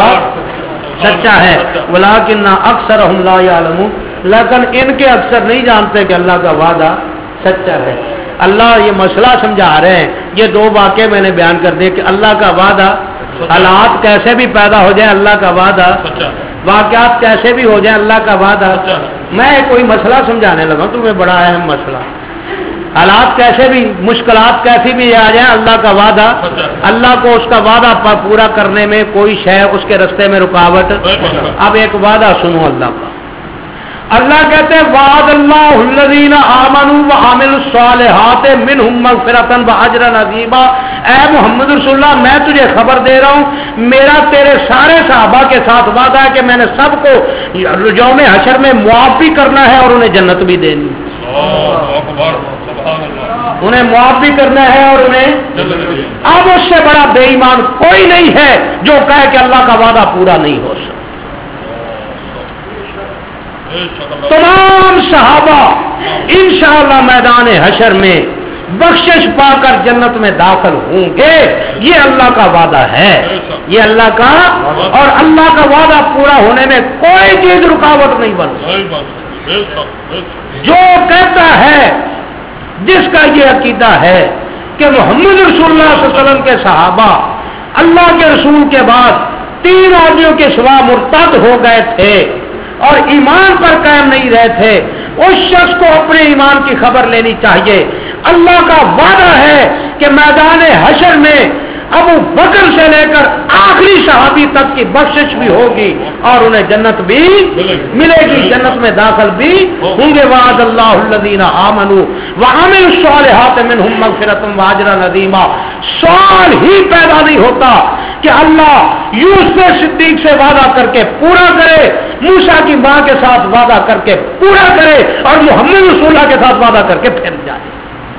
سچا ہے، وَلَٰكِنَّ أَكْثَرَهُمْ لَا يَعْلَمُونَ، لیکن ان کے اکثر نہیں جانتے کہ اللہ کا وعدہ سچا ہے۔ اللہ یہ مسئلہ سمجھا رہے ہیں، یہ دو واقعے میں نے بیان کر دیے کہ اللہ کا وعدہ، حالات کیسے بھی پیدا ہو جائیں اللہ کا وعدہ، واقعات کیسے بھی ہو جائیں اللہ کا وعدہ۔ میں کوئی مسئلہ سمجھانے لگا تمہیں، بڑا اہم مسئلہ، حالات کیسے بھی، مشکلات کیسی بھی آ جائیں اللہ کا وعدہ، اللہ کو اس کا وعدہ پورا کرنے میں کوئی شے اس کے رستے میں رکاوٹ۔ اب ایک وعدہ سنو اللہ کا، اللہ کہتے ہیں وعد اللہ الذین آمنوا وعملوا الصالحات منہم مغفرۃ واجرا عظیما، اے محمد رسول اللہ میں تجھے خبر دے رہا ہوں، میرا تیرے سارے صحابہ کے ساتھ وعدہ ہے کہ میں نے سب کو یوم حشر میں معاف بھی کرنا ہے اور انہیں جنت بھی دینی، انہیں معاف بھی کرنا ہے اور انہیں۔ اب اس سے بڑا بے ایمان کوئی نہیں ہے جو کہے کہ اللہ کا وعدہ پورا نہیں ہو سکتا۔ تمام صحابہ انشاءاللہ میدان حشر میں بخشش پا کر جنت میں داخل ہوں گے. یہ اللہ کا وعدہ ہے, یہ اللہ کا, اور اللہ کا وعدہ پورا ہونے میں کوئی چیز رکاوٹ نہیں بن سکتی. جو کہتا ہے, جس کا یہ عقیدہ ہے کہ محمد رسول اللہ صلی اللہ علیہ وسلم کے صحابہ اللہ کے رسول کے بعد تین آدمیوں کے سوا مرتد ہو گئے تھے اور ایمان پر قائم نہیں رہے تھے, اس شخص کو اپنے ایمان کی خبر لینی چاہیے. اللہ کا وعدہ ہے کہ میدان حشر میں ابو بکر سے لے کر آخری صحابی تک کی بخشش بھی ہوگی اور انہیں جنت بھی ملے گی, جنت میں داخل بھی ہوں گے. وعد اللہ الذین آمنوا وعملوا الصالحات منہم مغفرۃ واجر عظیما. سوال ہی پیدا نہیں ہوتا کہ اللہ یوسف صدیق سے وعدہ کر کے پورا کرے, موسیٰ کی ماں کے ساتھ وعدہ کر کے پورا کرے, اور محمد رسول اللہ کے ساتھ وعدہ کر کے پھر جائے.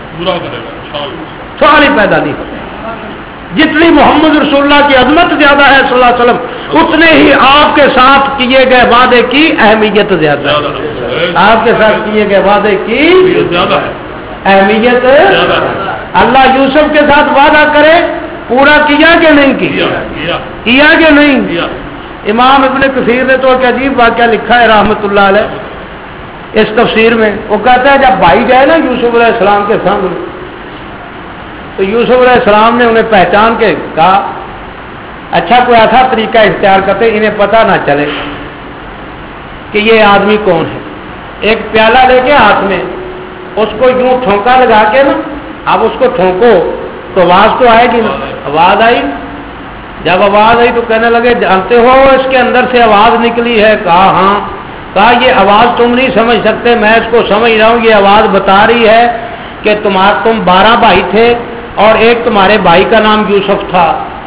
سوال ہی پیدا نہیں ہوتا. جتنی محمد رسول اللہ کی عظمت زیادہ ہے صلی اللہ علیہ وسلم, اتنے ہی آپ کے ساتھ کیے گئے وعدے کی اہمیت زیادہ ہے. آپ کے ساتھ کیے گئے وعدے کی اہمیت. اللہ یوسف کے ساتھ وعدہ کرے, پورا کیا کہ نہیں کیا, کیا کہ نہیں. امام ابن کثیر نے تو ایک عجیب واقعہ لکھا ہے رحمت اللہ علیہ اس تفسیر میں. وہ کہتا ہے جب بھائی گئے نا یوسف علیہ السلام کے سامنے, تو یوسف علیہ السلام نے انہیں پہچان کے کہا اچھا کوئی ایسا طریقہ اختیار کرتے انہیں پتہ نہ چلے کہ یہ آدمی کون ہے. ایک پیالہ لے کے ہاتھ میں اس کو یوں ٹھونکا لگا کے نا, اب اس کو ٹھونکو تو آواز تو آئے گی نا. آواز آئی, جب آواز آئی تو کہنے لگے جانتے ہو اس کے اندر سے آواز نکلی ہے. کہا ہاں. کہا یہ آواز تم نہیں سمجھ سکتے, میں اس کو سمجھ رہا ہوں. یہ آواز بتا رہی ہے کہ تمہارا تم بارہ بھائی تھے اور ایک تمہارے بھائی کا نام یوسف تھا.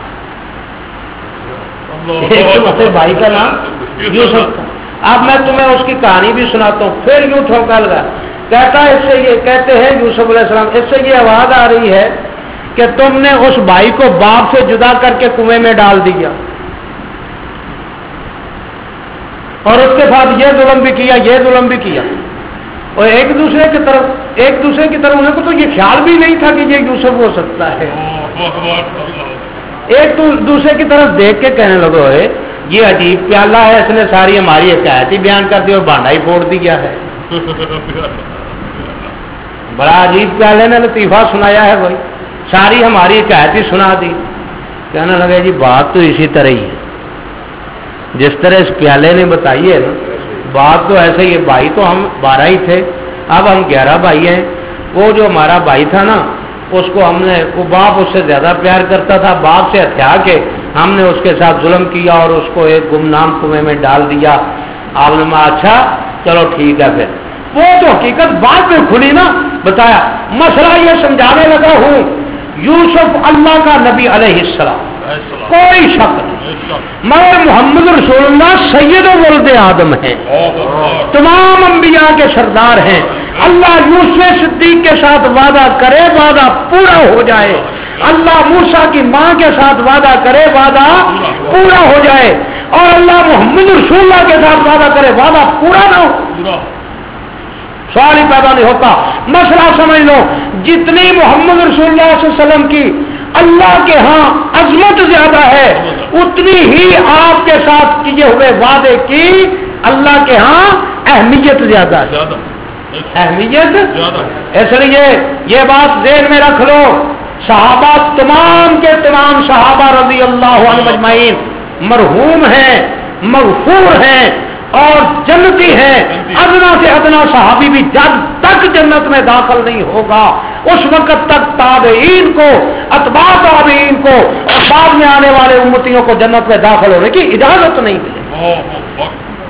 ایک تمہارے بھائی کا نام یوسف تھا. اب میں تمہیں اس کی کہانی بھی سناتا ہوں. پھر یوں ٹھونکا لگا, کہتا ہے اس سے یہ کہتے ہیں یوسف علیہ السلام اس سے یہ آواز آ رہی ہے کہ تم نے اس بھائی کو باپ سے جدا کر کے کنویں میں ڈال دیا اور اس کے ساتھ یہ ظلم بھی کیا, یہ ظلم بھی کیا. اور ایک دوسرے کی طرف ایک دوسرے کی طرف انہیں کو تو یہ خیال بھی نہیں تھا کہ یہ یوسف ہو سکتا ہے. ایک دوسرے کی طرف دیکھ کے کہنے لگو ہے یہ عجیب پیالہ ہے, اس نے ساری ہماری حکایت ہی بیان کر دی اور بانڈا ہی پھوڑ دیا ہے. بڑا عجیب پیالے نے لطیفہ سنایا ہے بھائی, ساری ہماری حکایت ہی سنا دی. کہنے لگے جی بات تو اسی طرح ہی ہے جس طرح اس پیالے نے بتائی ہے نا, بات تو ایسے ہی ہے. بھائی تو ہم بارہ ہی تھے, اب ہم گیارہ بھائی ہیں. وہ جو ہمارا بھائی تھا نا اس کو ہم نے, وہ باپ اس سے زیادہ پیار کرتا تھا, باپ سے ہتھیا کے ہم نے اس کے ساتھ ظلم کیا اور اس کو ایک گمنام کنویں میں ڈال دیا. آپ نے کہا اچھا چلو ٹھیک ہے. پھر وہ تو حقیقت بعد میں کھلی نا, بتایا. مسئلہ یہ سمجھانے لگا ہوں یوسف اللہ کا نبی علیہ السلام, کوئی شک نہیں, مگر محمد رسول اللہ سید ولد آدم ہیں, تمام انبیاء کے سردار ہیں. اللہ یوسف صدیق کے ساتھ وعدہ کرے وعدہ پورا ہو جائے, اللہ موسیٰ کی ماں کے ساتھ وعدہ کرے وعدہ پورا ہو جائے, اور اللہ محمد رسول اللہ کے ساتھ وعدہ کرے وعدہ پورا نہ ہو. سوال ہی پیدا نہیں ہوتا. مسئلہ سمجھ لو, جتنی محمد رسول اللہ صلی اللہ علیہ وسلم کی اللہ کے ہاں عظمت زیادہ ہے, اتنی ہی آپ کے ساتھ کیے ہوئے وعدے کی اللہ کے ہاں اہمیت زیادہ ہے. اہمیت اس لیے یہ بات ذہن میں رکھ لو, صحابہ تمام کے تمام صحابہ رضی اللہ عنہ اجمعین مرحوم ہیں, مغفور ہیں اور جنتی ہیں. ادنا سے ادنا صحابی بھی جب تک جنت میں داخل نہیں ہوگا اس وقت تک تابعین کو, اتباع تابعین کو اور بعد میں آنے والے امتیوں کو جنت میں داخل ہونے کی اجازت نہیں ملے.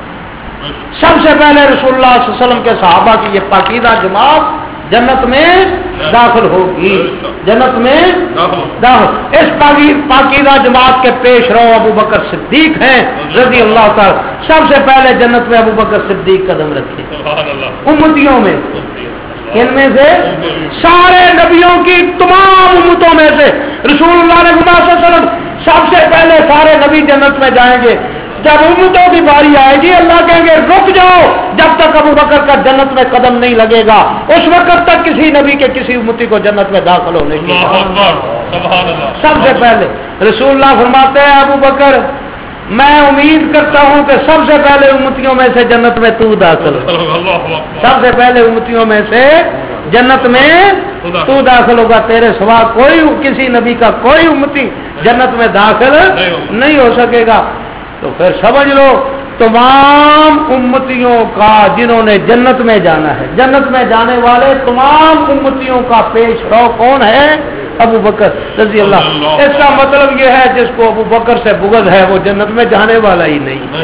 سب سے پہلے رسول اللہ صلی اللہ علیہ وسلم کے صحابہ کی یہ پاکیزہ جماعت جنت میں داخل ہوگی, جنت میں داخل. اس پاکیزہ جماعت کے پیش رو ابو بکر صدیق ہیں رضی اللہ تعالی. سب سے پہلے جنت میں ابو بکر صدیق قدم رکھے امتیوں میں. ان میں سے سارے نبیوں کی تمام امتوں میں سے رسول اللہ نے صلی اللہ علیہ وسلم سب سے پہلے سارے نبی جنت میں جائیں گے. جب امتوں کی باری آئے گی اللہ کہیں گے رک جاؤ، جب تک ابو بکر کا جنت میں قدم نہیں لگے گا اس وقت تک کسی نبی کے کسی امتی کو جنت میں داخل ہونے کی سب سے پہلے رسول اللہ فرماتے ہیں ابو بکر میں امید کرتا ہوں کہ سب سے پہلے امتیوں میں سے جنت میں تو داخل ہو، سب سے پہلے امتیوں میں سے جنت میں تو داخل ہوگا، تیرے سوا کوئی کسی نبی کا کوئی امتی جنت میں داخل نہیں ہو سکے گا۔ تو پھر سمجھ لو تمام امتیوں کا جنہوں نے جنت میں جانا ہے، جنت میں جانے والے تمام امتیوں کا پیش رو کون ہے؟ ابو بکر رضی اللہ۔ اس کا مطلب یہ ہے جس کو ابو بکر سے بغض ہے وہ جنت میں جانے والا ہی نہیں ہے،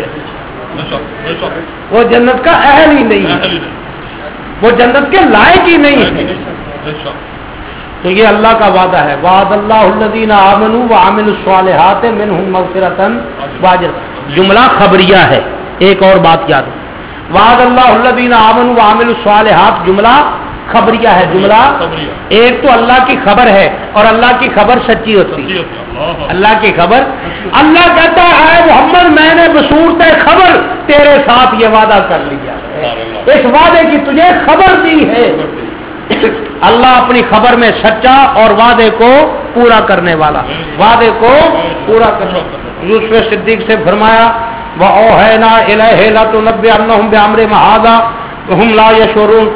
وہ جنت کا اہل ہی نہیں ہے، وہ جنت کے لائق ہی نہیں ہے۔ تو یہ اللہ کا وعدہ ہے، وعد اللہ الذین آمنوا وعملوا الصالحات منہم مغفرۃ واجر، جملہ خبریہ ہے۔ ایک اور بات یاد، وعد اللہ الذین آمنوا وعملوا الصالحات جملہ خبریہ ہے، جملہ ایک تو اللہ کی خبر ہے اور اللہ کی خبر سچی ہوتی ہے، اللہ کی خبر، اللہ کہتا ہے محمد میں نے بصورت خبر تیرے ساتھ یہ وعدہ کر لیا ہے، اس وعدے کی تجھے خبر دی ہے۔ اللہ اپنی خبر میں سچا اور وعدے کو پورا کرنے والا، وعدے کو پورا کرنے والا۔ یوسف صدیق سے فرمایا وَأَوْحَيْنَا إِلَيْهِ لَتُنَبِّئَنَّهُم بِأَمْرِهِمْ هَٰذَا وَهُمْ لَا يَشْعُرُونَ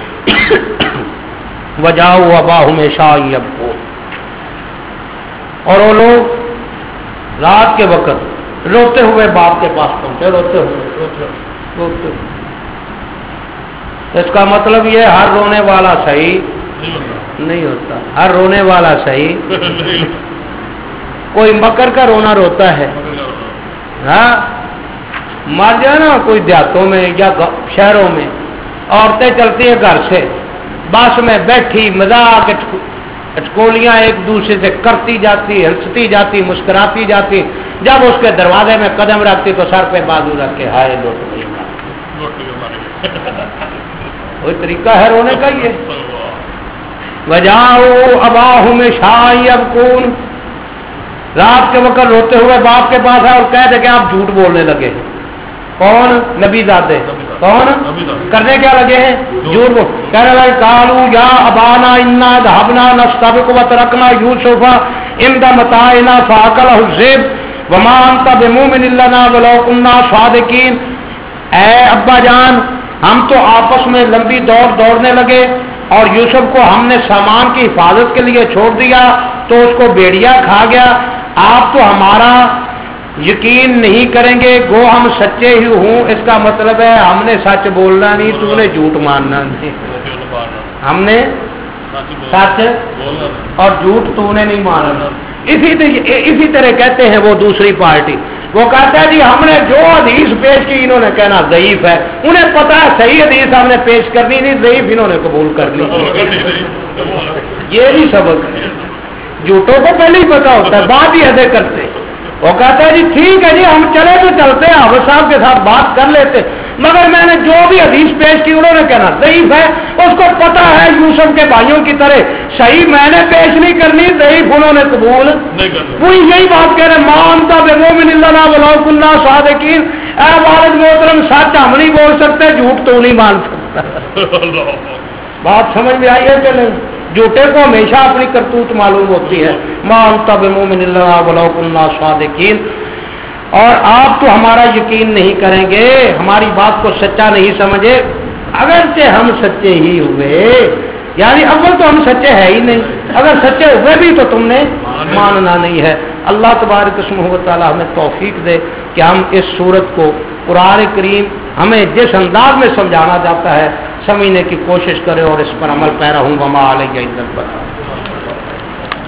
وَجَاءُوا أَبَاهُمْ عِشَاءً يَبْكُونَ، اور وہ لوگ رات کے وقت روتے ہوئے باپ کے پاس پہنچے، روتے ہوئے روتے روتے ہوئے۔ اس کا مطلب یہ ہر رونے والا صحیح نہیں ہوتا، ہر رونے والا صحیح کوئی مکر کا رونا روتا ہے، ہاں مر جائے نا کوئی دیہاتوں میں یا شہروں میں عورتیں چلتی ہیں گھر سے بس میں بیٹھی مذاق اٹکولیاں ایک دوسرے سے کرتی جاتی، ہنستی جاتی، مسکراتی جاتی، جب اس کے دروازے میں قدم رکھتی تو سر پہ بازو رکھ کے ہائے لوٹ گئی، کوئی طریقہ ہے رونے کا یہ؟ وجاؤ اباہم عشاء یبکون، رات کے وقت روتے ہوئے باپ کے پاس ہے اور کہہ دے کہ آپ جھوٹ بولنے لگے ہیں۔ کون؟ نبی زادے، کون کرنے کیا لگے ہیں؟ جھوٹ بول، کہنے لگے قالوا یا ابانا انا ذهبنا نستبق وتركنا يوسف عند متاعنا فاكله الذئب وما انت بمؤمن لنا ولو كنا صادقين، اے ابا جان ہم تو آپس میں لمبی دوڑ دوڑنے لگے اور یوسف کو ہم نے سامان کی حفاظت کے لیے چھوڑ دیا تو اس کو بھیڑیا کھا گیا، آپ تو ہمارا یقین نہیں کریں گے گو ہم سچے ہی ہوں، اس کا مطلب ہے ہم نے سچ بولنا نہیں، تو نے جھوٹ ماننا نہیں، ہم نے سچ اور جھوٹ تو نے نہیں ماننا۔ اسی اسی طرح کہتے ہیں وہ دوسری پارٹی، وہ کہتا ہے جی ہم نے جو حدیث پیش کی انہوں نے کہنا ضعیف ہے، انہیں پتا ہے صحیح حدیث ہم نے پیش کرنی نہیں، ضعیف انہوں نے قبول کر لی۔ یہ بھی سبق ہے، جھوٹوں کو پہلے ہی پتا ہوتا ہے، بات ہی ادے کرتے۔ وہ کہتا ہے جی ٹھیک ہے جی ہم چلے تو چلتے ہیں، حافظ صاحب کے ساتھ بات کر لیتے، مگر میں نے جو بھی حدیث پیش کی انہوں نے کہنا ضعیف ہے، اس کو پتا ہے یوسف کے بھائیوں کی طرح صحیح میں نے پیش نہیں کرنی، ضعیف انہوں نے قبول پوری یہی بات کہہ رہے مانتا بے مومن لنا ولو کنا صادقین، اے والد محترم سچ ہم نہیں بول سکتے، جھوٹ تو نہیں مان سکتا۔ بات سمجھ میں آئی ہے کہ نہیں؟ جھوٹے کو ہمیشہ اپنی کرتوت معلوم ہوتی ہے، مانتا بے مومن لنا ولو کنا صادقین، اور آپ تو ہمارا یقین نہیں کریں گے، ہماری بات کو سچا نہیں سمجھے اگرچہ ہم سچے ہی ہوئے، یعنی اول تو ہم سچے ہیں ہی نہیں، اگر سچے ہوئے بھی تو تم نے ماننا نہیں ہے۔ اللہ تبارک اسمہ و تعالی ہمیں توفیق دے کہ ہم اس صورت کو قرآن کریم ہمیں جس انداز میں سمجھانا جاتا ہے سمجھنے کی کوشش کریں اور اس پر عمل پیرا ہوں۔ وما علیہ الا البلاغ۔